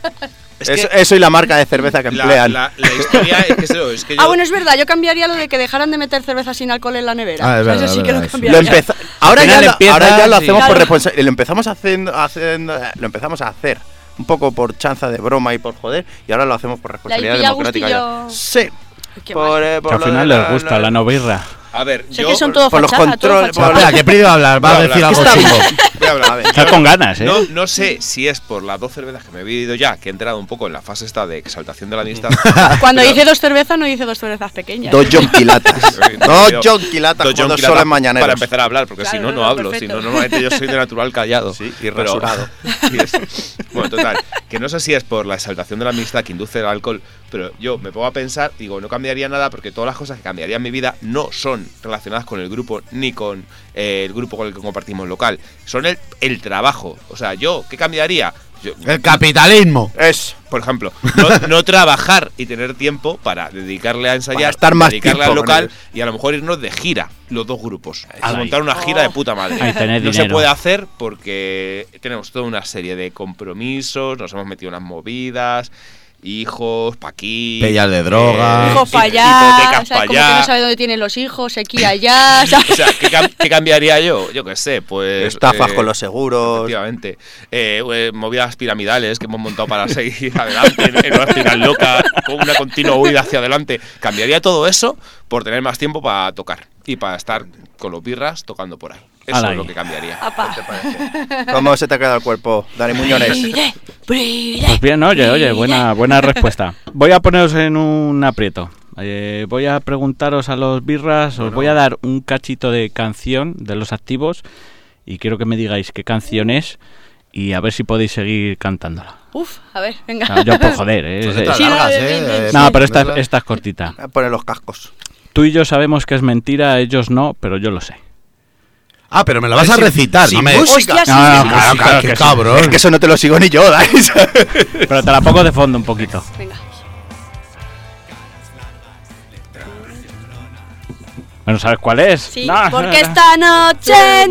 Es eso, que eso y la marca de cerveza que la, emplean. la, la historia es que, eso, es que yo, Ah, bueno, es verdad, yo cambiaría lo de que dejaran de meter cerveza sin alcohol en la nevera. Ah, es O sea, verdad, eso sí es que verdad, lo sí. cambiaría. Lo empeza- ahora, Al ya final lo, empieza, ahora ya lo sí. hacemos por Claro. responsabilidad. Lo empezamos haciendo, haciendo, lo empezamos a hacer un poco por chanza de broma y por joder, y ahora lo hacemos por responsabilidad pilla democrática. Ya. gustillo. Sí. Qué Por, mal. eh, Que por al lo final de les gusta la novirra. a ver, Sé yo que son por- todo por los fachada, todo controles, fachada. por espera, ¿qué Prido va a hablar? Va a Voy a decir hablar. algo ¿Qué chungo. voy a hablar. A ver, Está yo con ganas, ¿eh? No, no sé si es por las dos cervezas que me he bebido ya, que he entrado un poco en la fase esta de exaltación de la amistad. Cuando pero- dice dos cervezas, no dice dos cervezas pequeñas. Dos jonquilatas. Dos jonquilatas Dos como dos jonquilatas soles mañaneros. para empezar a hablar, porque Claro, si no, no, no hablo. perfecto. Si no, normalmente yo soy de natural callado. Sí, y Pero- rasurado. y eso. Bueno, total, que no sé si es por la exaltación de la amistad que induce el alcohol, pero yo me pongo a pensar, digo, no cambiaría nada porque todas las cosas que cambiarían mi vida no son relacionadas con el grupo ni con eh, el grupo con el que compartimos local. Son el, el trabajo. O sea, yo, ¿qué cambiaría? Yo, El capitalismo. Es. por ejemplo, no, no trabajar y tener tiempo para dedicarle a ensayar, Para estar más dedicarle tiempo al con local ellos. y a lo mejor irnos de gira, los dos grupos, a Ahí. montar una gira de puta madre. Ahí tener no se dinero. puede hacer porque tenemos toda una serie de compromisos, nos hemos metido en unas movidas, hijos, pa' aquí, Pellas de droga. Hijos hi- para allá, hipotecas ¿sabes? pa' Como que allá. no sabe dónde tienen los hijos, aquí allá, ¿sabes? O sea, ¿qué, cam- qué cambiaría yo? Yo qué sé, pues... Estafas eh, con los seguros. Efectivamente. Eh, eh, movidas piramidales que hemos montado para seguir adelante en, en una espiral loca, con una continua huida hacia adelante. Cambiaría todo eso por tener más tiempo para tocar y para estar con los birras tocando por ahí. Eso Ala es ahí. lo que cambiaría. Apa. ¿Cómo se te ha quedado el cuerpo, Dani Muñones? Brille, brille, Pues bien, oye, oye, brille. buena, buena respuesta. Voy a poneros en un aprieto. Eh, voy a preguntaros a los birras, os voy a dar un cachito de canción de Los Activos y quiero que me digáis qué canción es y a ver si podéis seguir cantándola. Uf, a ver, venga. No, yo por joder, ¿eh? Pues Es- letras Sí, no, largas, bien, eh. bien, bien. Eh, No, pero esta, letras- esta es cortita. Ponen los cascos. Tú y yo sabemos que es mentira, ellos no, pero yo lo sé. Ah, pero me lo vas a Sin- recitar. sin no me... música. Hostia, sí, No, sí, no, sí. Claro, claro, que qué sí. cabrón. Es que eso no te lo sigo ni yo, Dani. Pero te la pongo de fondo un poquito. Venga. Bueno, ¿sabes cuál es? Sí, No, porque no, no. esta noche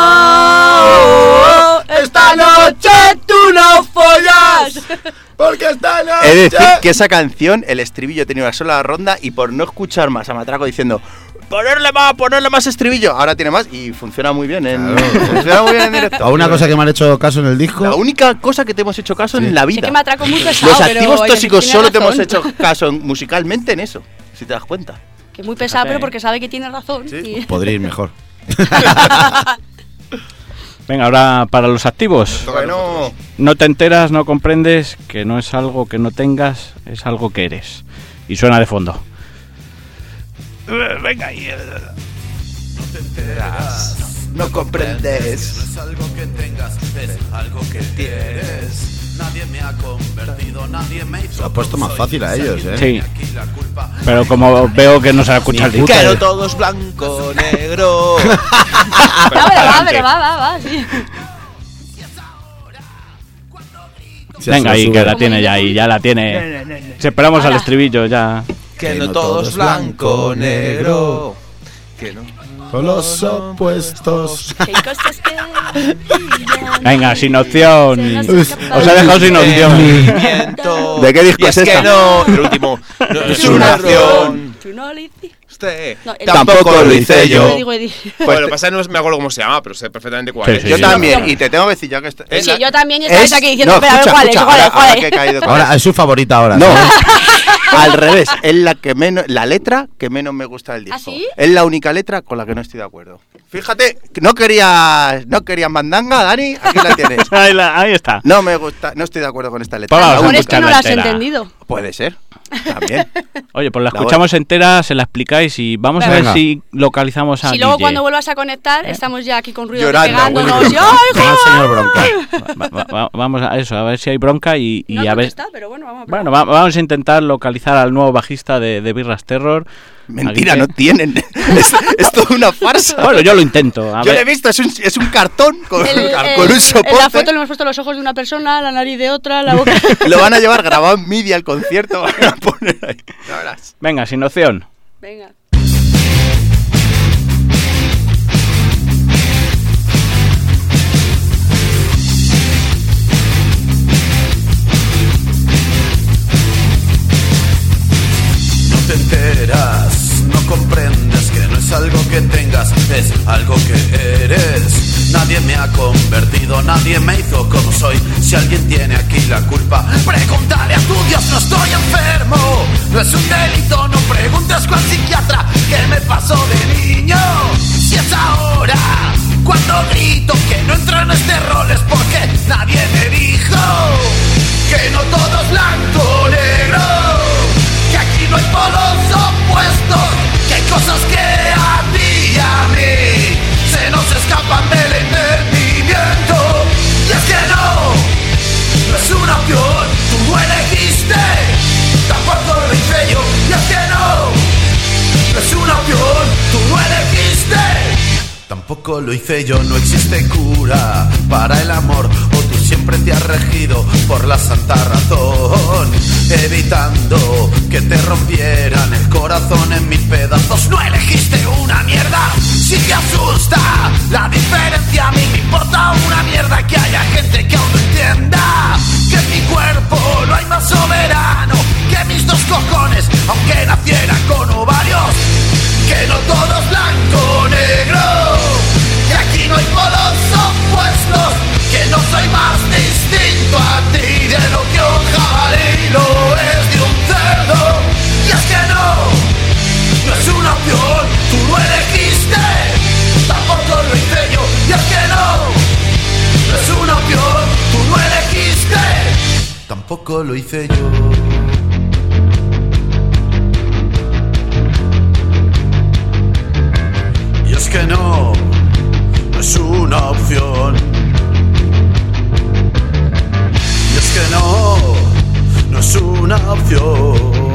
no. Esta noche tú no follas. Porque esta noche. He de decir que esa canción, el estribillo tenía una sola ronda y por no escuchar más a Matraco diciendo ponerle más, ponerle más estribillo, ahora tiene más y funciona muy bien en, Claro. funciona muy bien en directo. A una cosa que me han hecho caso en el disco. La única cosa que te hemos hecho caso Sí. en la Sé vida. que me atraco muy pesado, Los pero, activos oye, tóxicos tiene solo te razón. hemos hecho caso en- musicalmente en eso, si te das cuenta. Que muy pesado, Fíjate. pero porque sabe que tiene razón. Sí. y- Podría ir mejor. Venga, ahora para los activos. Bueno, No te enteras, no comprendes que no es algo que no tengas, es algo que eres. Y suena de fondo. Venga, ahí. no comprendes. Es algo que tengas, es algo que tienes. Nadie me ha convertido, nadie me hizo. Lo ha puesto más fácil a ellos, eh. Sí, Aquí la culpa. pero como veo que no se escucha el disco. Que no todo es blanco, negro. No, pero va, pero va, va, va, sí. Si Venga, así ahí, lo que sube. la tiene ya, y ya la tiene. Si esperamos al Hala. estribillo, ya. Que no todo es blanco, negro. Que no. Son los opuestos. Que hay cosas que brillan. Venga, sin opción. Se nos Uy, escapan. Os he dejado sin opción. Movimiento. ¿De qué disco Y es es que esta? no, el último. No es una opción. Tú no lo hiciste. Usted No, el- Tampoco lo hice Yo yo. le digo, Edi. Bueno, lo que pasa es que no me acuerdo cómo se llama, pero sé perfectamente cuál Sí, es. sí, Yo sí. también, y te tengo que decir ya que está, Es Sí, la- yo también y estáis es- aquí diciendo, no, pero a ver escucha, cuál es, escucha, cuál es, ahora- cuál ahora es. que he caído con Ahora él. es su favorita ahora. No, ¿sabes? Al revés, es la que menos, la letra que menos me gusta del disco. ¿Ah, sí? Es la única letra con la que no estoy de acuerdo. Fíjate, no querías, no querías mandanga, Dani, aquí la tienes. ahí, la, ahí está. No me gusta, no estoy de acuerdo con esta letra. Pues vamos a Por es que no escucharla la has entera. entendido. Puede ser, también. Oye, pues la La escuchamos entera, se la explicáis y vamos a ver Venga. si localizamos a Si luego Guille. cuando vuelvas a conectar, estamos ya aquí con ruido Llorando, pegándonos. Willy y, ¡ay, Con el señor Bronca. Va- va- va- vamos a eso, a ver si hay bronca y, y no a ver... contesta, pero bueno, vamos a Bueno, va- vamos a intentar localizar al nuevo bajista de, de Birras Terror. Mentira, Aquí no que- tienen. Es, es toda una farsa. Bueno, yo lo intento. A Yo lo he ver. visto, es un, es un cartón con, El- el- con un En la soporte. foto le hemos puesto los ojos de una persona, la nariz de otra, la boca. Lo van a llevar grabado en MIDI al concierto. Van a poner ahí. Ya verás. Venga, sin opción. Venga. No te enteras, no comprendes que no es algo que tengas, es algo que eres. Nadie me ha convertido, nadie me hizo como soy. Si alguien tiene aquí la culpa, pregúntale a tu Dios, no estoy enfermo. No es un delito, no preguntes cuál psiquiatra qué me pasó de niño. Si es ahora, cuando grito que no entro en este rol es porque nadie me dijo que no todo es blanco o negro. Que aquí no hay polos opuestos, que hay cosas que a ti y a mí se nos escapan del entendimiento. Y es que no, no es una opción, tú no elegiste, tampoco lo hice yo. Y es que no, no es una opción, tú no elegiste, tampoco lo hice yo. No existe cura para el amor, o tú siempre te has regido por la santa razón, evitando que te rompieran el corazón en mil pedazos. No elegiste una mierda, si te asusta la diferencia, a mí me importa una mierda que haya gente que aún no entienda que en mi cuerpo no hay más soberano que mis dos cojones, aunque naciera con ovarios. Que no todo es blanco o negro, que aquí no hay polos opuestos, que no soy más distinto a ti de lo que un jabalí lo es de un cerdo. Y es que no, no es una opción, tú lo elegiste, tampoco lo hice yo. Y es que no, no es una opción, tú lo elegiste, tampoco lo hice yo. Y es que no, no es una opción. Y es que no, no es una opción.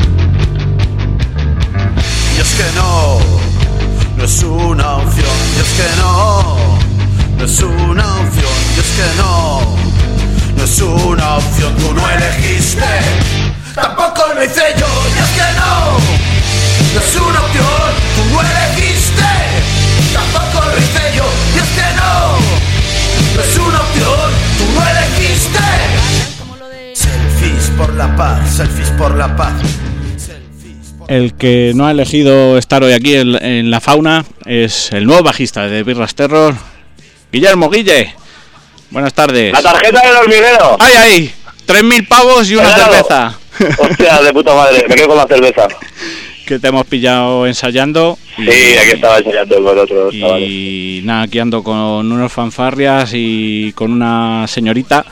Y es que no, no es una opción. Y es que no, no es una opción. Y es que no, no es una opción. Tú no elegiste, tampoco lo hice yo. Y es que no, no es una opción, tú no elegiste, tampoco lo hice yo. Y es que no, no es una opción, tú no elegiste. Como lo de... Selfies por la paz, selfies por la paz. Selfies por... El que no ha elegido estar hoy aquí en, en la fauna es el nuevo bajista de Birras Terror, Guillermo. Guille, buenas tardes. La tarjeta del hormiguero. ¡Ay, ay! Tres mil pavos y una Claro. cerveza. Hostia, de puta madre, me quedo con la cerveza. Que te hemos pillado ensayando. Y, Sí, aquí estaba enseñando con otros chavales. y nada, aquí ando con unos fanfarrias y con una señorita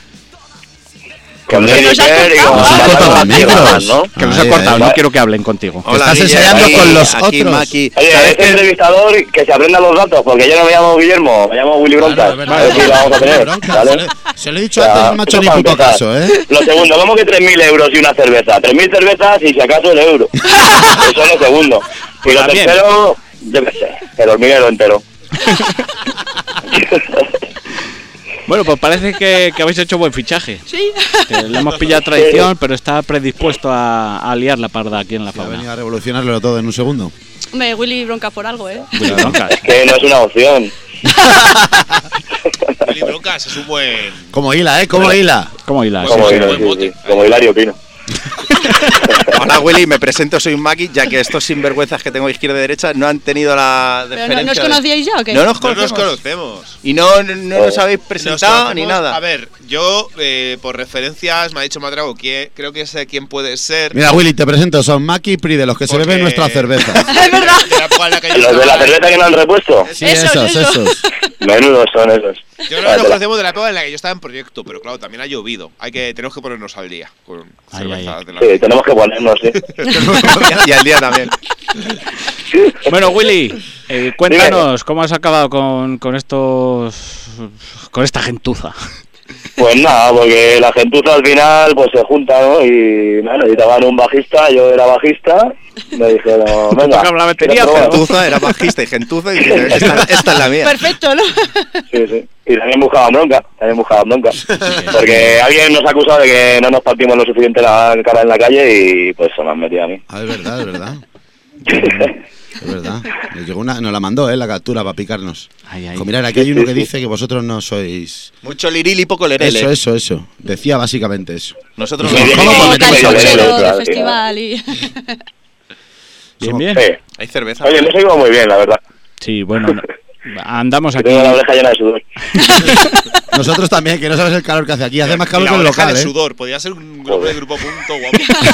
Con nos ha Jennifer y cortado. con Nos ha Bárbara cortado García micros. Guzmán, ¿no? que nos Ay, ha cortado. ay, No ay. quiero que hablen contigo. Hola, Estás Guille, ensayando aquí- con los aquí, otros. Maki. Oye, ¿Sabes este qué? entrevistador que se aprenda los datos, porque yo no me llamo Guillermo, me llamo Willy Broncas. Claro, es verdad. A ver si la vamos a tener, Bronca, ¿vale? se, le, se lo he dicho O sea, antes, no me ha hecho eso ni para puto empezar. caso, ¿eh? Lo segundo, ¿cómo que tres mil euros y una cerveza? tres mil cervezas y si acaso el euro. Eso es lo segundo. Y lo También. tercero, yo qué sé, el hormiguero entero. Bueno, pues parece que, que habéis hecho buen fichaje. Sí. Que le hemos pillado tradición, pero está predispuesto a, a liar la parda aquí en la Ha fauna. venido a revolucionarlo todo en un segundo. Hombre, Willy bronca por algo, ¿eh? Willy Broncas. Que no es una opción. Willy Broncas es un buen. Como hila, ¿eh? Como hila. ¿Cómo hilas? Como, sí, Hilario, buen sí, bote. sí, como Hilario Pino. Hola Willy, me presento, soy un Maki, ya que estos sinvergüenzas que tengo izquierda y derecha no han tenido la ¿Pero deferencia. no, ¿no os de- conocíais ya o qué? No nos No nos conocemos. conocemos. Y no, no, no nos habéis Nos presentado conocemos- ni nada. A ver, yo, eh, por referencias, me ha dicho Matrago que creo que sé quién puede ser. Mira, Willy, te presento, son Maki y Pri, de los que se Porque- beben nuestra cerveza. Es verdad. De la época en la que yo Los de la estaba- cerveza que no han repuesto. Sí, Esos, esos, esos. esos. Menudos son esos. Yo creo que nos conocemos de la época en la que yo estaba en proyecto, pero claro, también ha llovido. Hay que, tenemos que ponernos al día con Ay, cerveza ay. de la Sí, tenemos que ponernos, sí. Y al día también. Bueno, Willy, eh, cuéntanos cómo has acabado con, con estos. con esta gentuza. Pues nada, porque la gentuza al final pues se junta, ¿no? Y bueno, necesitaban un bajista, yo era bajista, me dijeron, venga. Tocaba la batería, ¿quieres probar? Gentuza era bajista y gentuza y dije, esta, esta es la mía. Perfecto, ¿no? Sí, sí. Y también buscaban bronca, también buscaban bronca. Porque alguien nos ha acusado de que no nos partimos lo suficiente la cara en la calle y pues se me han metido a mí. Ah, es verdad, es verdad. Es verdad. Nos, llegó una, nos la mandó, ¿eh? La captura para picarnos. Ay, ay. Dijo, mirad, aquí hay uno que dice que vosotros no sois... Mucho liril y poco lerele. Eso, eso, eso. Decía básicamente eso. Nosotros Dijo, Sí, ¿cómo sí, pues Como metéis medio a lero, calzochero claro, de sí, festival y... Bien, bien. Sí. Hay cerveza. Oye, me seguimos muy bien, la verdad. Sí, bueno, no- andamos aquí. Tengo la oreja llena de sudor. Nosotros también, que no sabes el calor que hace aquí. Hace más Y calor la que el oreja local, de ¿eh? sudor. Podría ser un grupo de grupo punto guapo.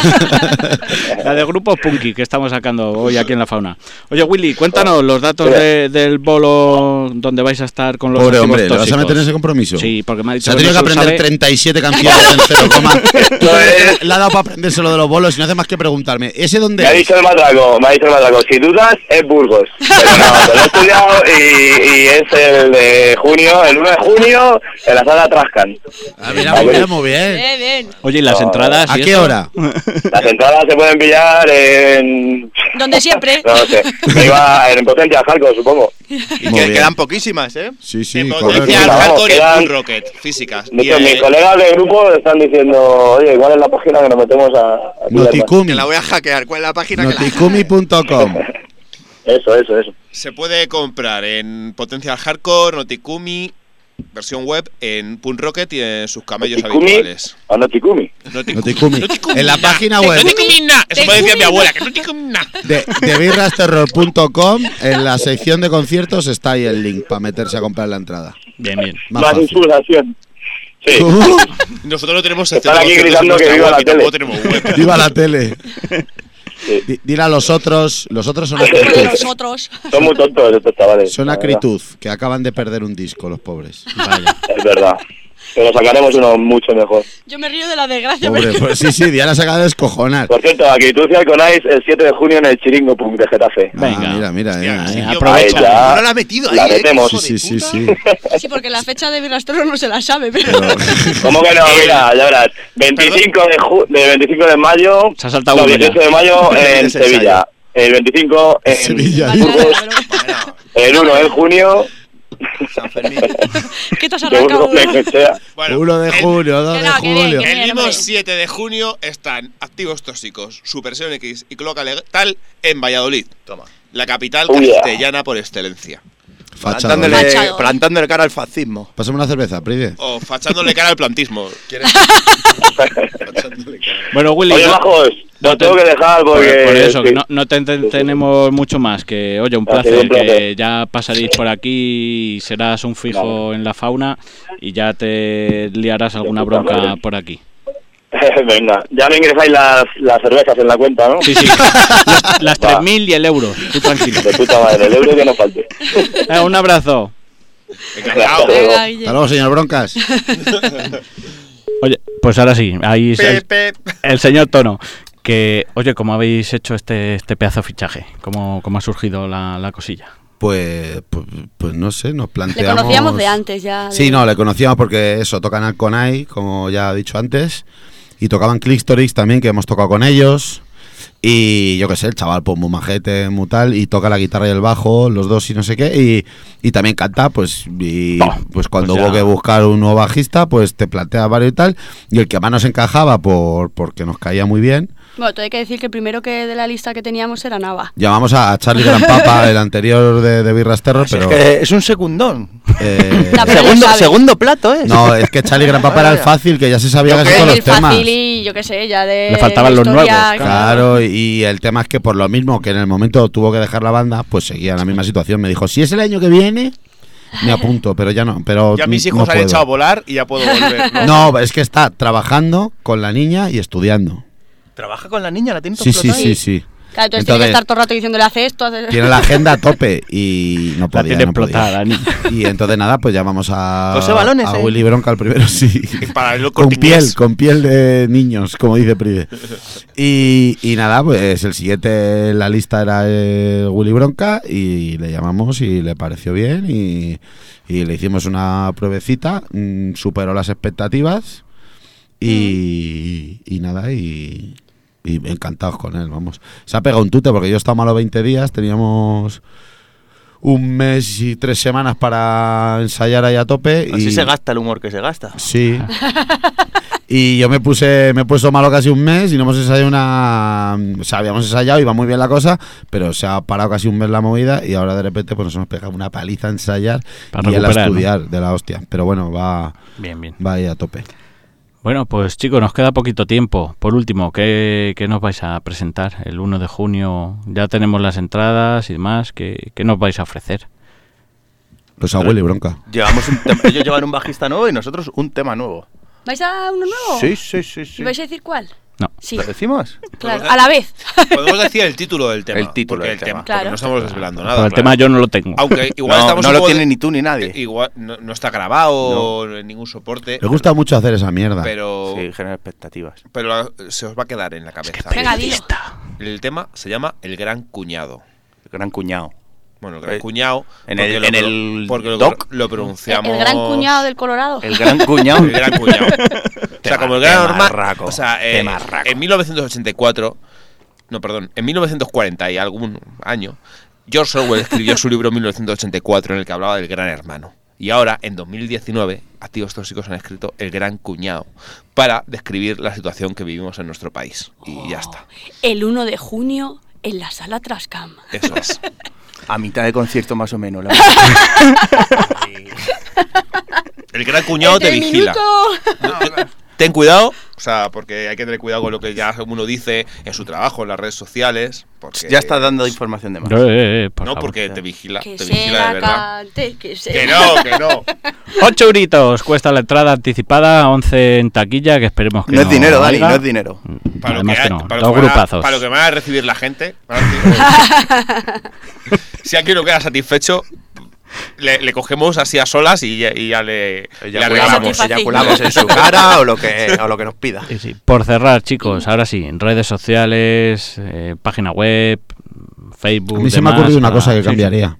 La de grupo Punky que estamos sacando hoy aquí en la fauna. Oye, Willy, cuéntanos los datos de- del bolo donde vais a estar con los Pobre activos hombre, ¿le vas a tóxicos. meter en ese compromiso? Sí, porque me ha dicho Se ha tenido que no se lo aprender sabe. treinta y siete canciones en cero coma. Tú te- Le ha dado para aprenderse lo de los bolos y no hace más que preguntarme. ¿Ese dónde Me ha es? dicho el matraco, me ha dicho el matraco, si dudas es Burgos. Pero no, te lo he estudiado y, y es el de junio, el uno de junio, en la sala Trascan. Ah, mira, muy bien, muy bien. Bien, bien. Oye, ¿y las No, entradas? ¿A y qué eso? hora? Las entradas se pueden pillar en... Donde siempre. No sé, me iba en Potencia Hardcore, supongo. Y Muy que bien. quedan poquísimas, ¿eh? Sí, sí, En correcto. potencia Vamos, hardcore y quedan- Full Rocket, físicas. De Y, hecho, eh, mis colegas de grupo están diciendo, oye, ¿cuál es la página que nos metemos a... a pillar Noticumi. Que la voy a hackear. ¿Cuál es la página que la Noticumi punto com. más? Eso, eso, eso. Se puede comprar en Potencial Hardcore, Noticumi, versión web, en Punk Rocket y en sus camellos Noticumi habituales. o Noticumi. Noticumi. En la página Eh, web Noticumi, na. Eso me decía mi abuela, que Noticumi, na. de, de birrasterror punto com, en la sección de conciertos está ahí el link para meterse a comprar la entrada. Bien, bien. Más Más fácil. insultación. Sí. Uh, Nosotros no tenemos Están aquí sección de gritando conciertos en que viva nuestra la web y tampoco tele. tenemos web. viva la tele. Sí. Di- Dile a los otros, los otros son Ay, como de acritud. los otros. Son muy tontos estos chavales. Son la verdad. acritud, que acaban de perder un disco, los pobres. Vaya. Es verdad. Pero sacaremos uno mucho mejor. Yo me río de la desgracia. Pobre, pero- pues sí, sí, Diana se acaba de descojonar. Por cierto, aquí tú y Alconais el siete de junio en el Chiringo Punk de Getafe. Venga. Ah, mira, mira, Hostia, eh, sí, eh. yo- Aprovecha. Ahí ya No la ha metido ahí, la ¿eh? metemos. Sí, sí, sí, sí. Sí, porque la fecha de Birrastro no se la sabe, pero... Pero- ¿Cómo que no? Mira, ya verás. veinticinco de, ju de veinticinco de mayo. Se ha saltado no, uno ya. veintiocho de mayo en Ese ensayo. Sevilla. El veinticinco en Sevilla. Vale, vale, Burgos. vale, vale. Bueno, El uno en junio. San Fermín. ¿Qué te has De arrancado? Burgos, de que sea. Bueno, uno de el- junio, dos Que de no, que bien, julio. que El mismo hombre. siete de junio están Activos Tóxicos, Supersión X y Cloaca Letal en Valladolid, Toma. la capital Oh, yeah. castellana por excelencia. Fachado. Plantándole, Fachado. plantándole cara al fascismo. Pásame una cerveza, Pride. O fachándole cara al plantismo. Bueno, Willy, Oye, no- bajos, no lo te- tengo que dejar por, porque. por eso, que sí. no, no te enten- tenemos mucho más. Que, oye, un Ha sido placer, un placer. que ya pasaréis por aquí y serás un fijo en la fauna y ya te liarás alguna puta bronca madre. por aquí. Venga, ya me ingresáis las, las cervezas en la cuenta, ¿no? Sí, sí. Las, las Va. tres mil y el euro. Tú tranquilo. De puta madre, el euro que no falte. Eh, un abrazo. Encantado. Venga, Guille. Hasta luego, señor Broncas. Oye, pues ahora sí, ahí es el, Pepe. el señor Tono. Que, oye, ¿cómo habéis hecho este, este pedazo de fichaje? ¿Cómo, cómo ha surgido la, la cosilla? Pues, pues, pues no sé, nos Le planteamos... conocíamos de antes ya. de- Sí, no, le conocíamos porque eso, tocan Alconai, como ya he dicho antes, y tocaban Clickstorix también, que hemos tocado con ellos, Y yo qué sé, el chaval pues muy majete, muy tal, y toca la guitarra y el bajo, los dos y no sé qué, y, y también canta, pues y Oh, pues cuando pues hubo ya. que buscar un nuevo bajista, pues te plantea varios y tal, y el que más nos encajaba por porque nos caía muy bien, Bueno, todo hay que decir que el primero que de la lista que teníamos era Nava. llamamos a, a Charlie Gran Papa, el anterior de, de Birras Terror, pero... Es que es un secundón. eh, No, pero segundo, le sabe. segundo plato, ¿eh? no, es que Charlie Gran Papa era el fácil, que ya se sabía Yo casi qué, todos el los temas. fácil y yo qué sé, ya de... Le faltaban los historia, nuevos, Claro, y el tema es que por lo mismo que en el momento tuvo que dejar la banda, pues seguía en la misma situación. Me dijo, si es el año que viene, me apunto, pero ya no. Pero Ya mis no hijos han puedo. echado a volar y ya puedo volver. ¿no? No, es que está trabajando con la niña y estudiando. ¿Trabaja con la niña? ¿La tiene todo Sí, sí, explotado? sí, sí. Claro, entonces, tiene que estar todo el rato diciéndole, hace esto, hace... Tiene la agenda a tope y no La podía. tiene no podía. explotada, la niña. Y entonces nada, pues llamamos a, José Balones, a ¿eh? Willy Bronca el primero, sí. Para el Con Corte piel, Inglés. con piel de niños, como dice Pride. Y, y nada, pues el siguiente en la lista era eh, Willy Bronca y le llamamos y le pareció bien y, y le hicimos una pruebecita, mm, superó las expectativas y, y nada, y, y encantados con él, vamos. Se ha pegado un tute porque yo he estado malo veinte días, teníamos un mes y tres semanas para ensayar ahí a tope. Así y se gasta el humor que se gasta. Sí. Y yo me puse, me he puesto malo casi un mes y no hemos ensayado una... O sea, habíamos ensayado, iba muy bien la cosa, pero se ha parado casi un mes la movida y ahora de repente pues nos hemos pegado una paliza a ensayar Para y él a recuperar, estudiar de la hostia. Pero bueno, va, Bien, bien. va ahí a tope. Bueno, pues chicos, nos queda poquito tiempo. Por último, ¿qué, qué nos vais a presentar? El uno de junio ya tenemos las entradas y demás. ¿Qué, qué nos vais a ofrecer? Pues a Willy Bronca. Llevamos un tema- ellos llevan un bajista nuevo y nosotros un tema nuevo. ¿Vais a uno nuevo? Sí, sí, sí, sí. ¿Y vais a decir cuál? No. Sí, ¿Lo decimos? claro, a la vez. Podemos decir el título del tema. El título porque del el tema. tema. Porque Claro. no estamos desvelando nada. Pero el claro. tema yo no lo tengo. Aunque igual no, estamos no un lo poco tiene de- ni tú ni nadie. Igual no, no está grabado en ningún soporte. Me gusta mucho hacer esa mierda. Pero, Sí, genera expectativas. pero la- se os va a quedar en la cabeza. Venga, dilo. El tema se llama El Gran Cuñado. El gran cuñado. Bueno, el Gran Eh, Cuñado. en porque el- lo en pro- el porque lo, doc. lo El, pronunciamos. el gran cuñado del Colorado. El gran cuñado. El Gran Cuñado. O sea, como el Gran Hermano. Temarraco, O sea, eh, temarraco. en mil novecientos ochenta y cuatro. No, perdón. En mil novecientos cuarenta y algún año. George Orwell escribió su libro mil novecientos ochenta y cuatro en el que hablaba del Gran Hermano. Y ahora, en dos mil diecinueve, Activos Tóxicos han escrito El Gran Cuñado para describir la situación que vivimos en nuestro país. Y ya está. El uno de junio en la sala Trascam. Eso es. A mitad de concierto más o menos. La El Gran Cuñado te ¡Este vigila. minuto! Ten cuidado, o sea, porque hay que tener cuidado con lo que ya uno dice en su trabajo, en las redes sociales. Porque, ya está dando información de más. Eh, eh, eh, por No, favor. porque te vigila, Que te se vigila de la verdad. cante, que se Que no, que no. Ocho euritos cuesta la entrada anticipada, once en taquilla, que esperemos que No no es dinero, Dani, haya. no es dinero. Para lo, Además que, que ha- no, para, lo dos que van a- grupazos. para lo que van a recibir la gente. van a recibir- si alguien no queda satisfecho, le, le cogemos así a solas y ya, y ya le, le Eyaculamos, arreglamos. Satisfacción. eyaculamos en su cara o lo que, o lo que nos pida. Sí, sí. Por cerrar, chicos, ahora sí, en redes sociales, eh, página web, Facebook. A mí se me ha demás, ocurrido una para- cosa que sí, sí. cambiaría.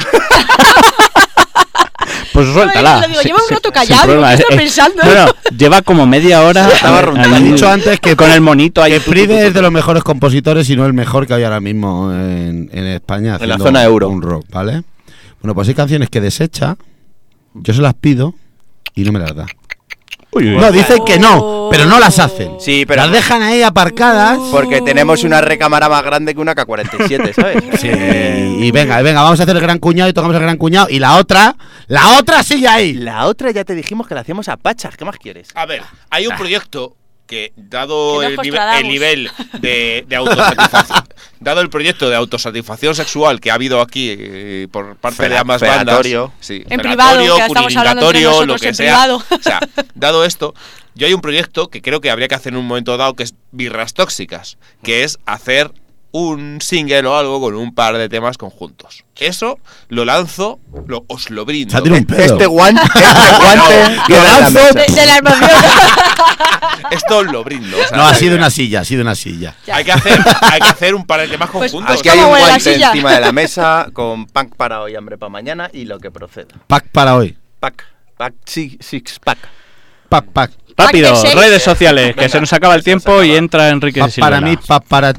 Pues suéltala. No, yo lo digo, Sí, lleva un sí, rato sin callado, problema. ¿qué está Eh, pensando? No, no, lleva como media hora. Estaba ahí- rondando. He dicho antes que con el monito ahí. Que tu, tu, tu, Pride tu. es de los mejores compositores, si no el mejor que hay ahora mismo en, en España. En la haciendo zona euro. Un rock, ¿vale? Bueno, pues hay canciones que desecha, yo se las pido y no me las da. Uy, uy. No, dicen que no, pero no las hacen. Sí, pero Las dejan ahí aparcadas. porque tenemos una recámara más grande que una K cuarenta y siete, ¿sabes? Sí, y venga, venga, vamos a hacer el gran cuñado y tocamos el gran cuñado. Y la otra, la otra sigue ahí. La otra ya te dijimos que la hacíamos a pachas. ¿Qué más quieres? A ver, hay un proyecto que, dado Que el, nos nive- trasladamos. el nivel de, de autosatisfacción, dado el proyecto de autosatisfacción sexual que ha habido aquí eh, por parte de Fela- ambas felatorio. bandas, sí, En felatorio, privado, que estamos hablando entre curilingatorio, lo nosotros que en sea, privado. o sea, dado esto, yo hay un proyecto que creo que habría que hacer en un momento dado que es Birras Tóxicas, que es hacer un single o algo con un par de temas conjuntos. Eso lo lanzo, lo, os lo brindo. Se ha tirado un pedo. Este guante, este guante Lo queda en la lanzo. mesa. De, de la emoción. Esto os lo brindo. o sea, No, ha sido una silla, ha sido una silla. hay que hacer, hay que hacer un par de temas Pues, conjuntos. Aquí hay ¿Cómo un huele la guante silla? encima de la mesa con pack para hoy, hambre para mañana y lo que proceda. Pack para hoy. Pack, pack, six, six pack. Pack, pack. Rápido, Pack de seis. redes sociales, que se nos acaba el tiempo y entra Enrique Pack Silvela. para mí, pack para ti.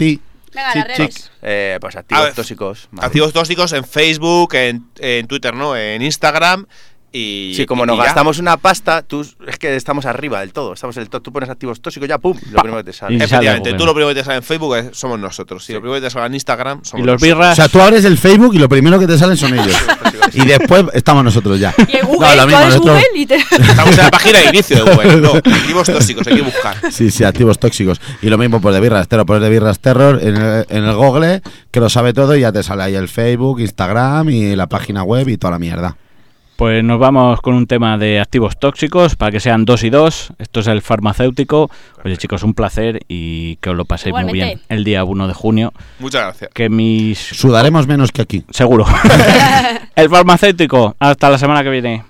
Venga, Chic, las redes. chic. Eh, pues A activos ver, tóxicos. vale. Activos tóxicos en Facebook, en, en Twitter, ¿no? En Instagram y... Sí, como y nos ya. gastamos una pasta, tú es que estamos arriba del todo. Estamos en el top. Tú pones activos tóxicos, ya pum, lo primero que te sale. Y sale Efectivamente, Google. tú lo primero que te sale en Facebook es- somos nosotros. Si lo primero que te sale en Instagram somos Y los nosotros. birras. O sea, tú abres el Facebook y lo primero que te salen son ellos. Y después estamos nosotros ya. Y en Google, No, lo tú mismo, abres nosotros- Google y te... Estamos en la página de inicio de Google. No, activos tóxicos, hay que buscar. Sí, sí, activos tóxicos. Y lo mismo pues de Birras Terror, pones de Birras Terror en el, en el Google, que lo sabe todo y ya te sale ahí el Facebook, Instagram y la página web y toda la mierda. Pues nos vamos con un tema de activos tóxicos para que sean dos y dos. Esto es el farmacéutico. Oye, chicos, un placer y que os lo paséis muy Igualmente. bien el día uno de junio. Muchas gracias. Que mis... Sudaremos menos que aquí. Seguro. El farmacéutico. Hasta la semana que viene.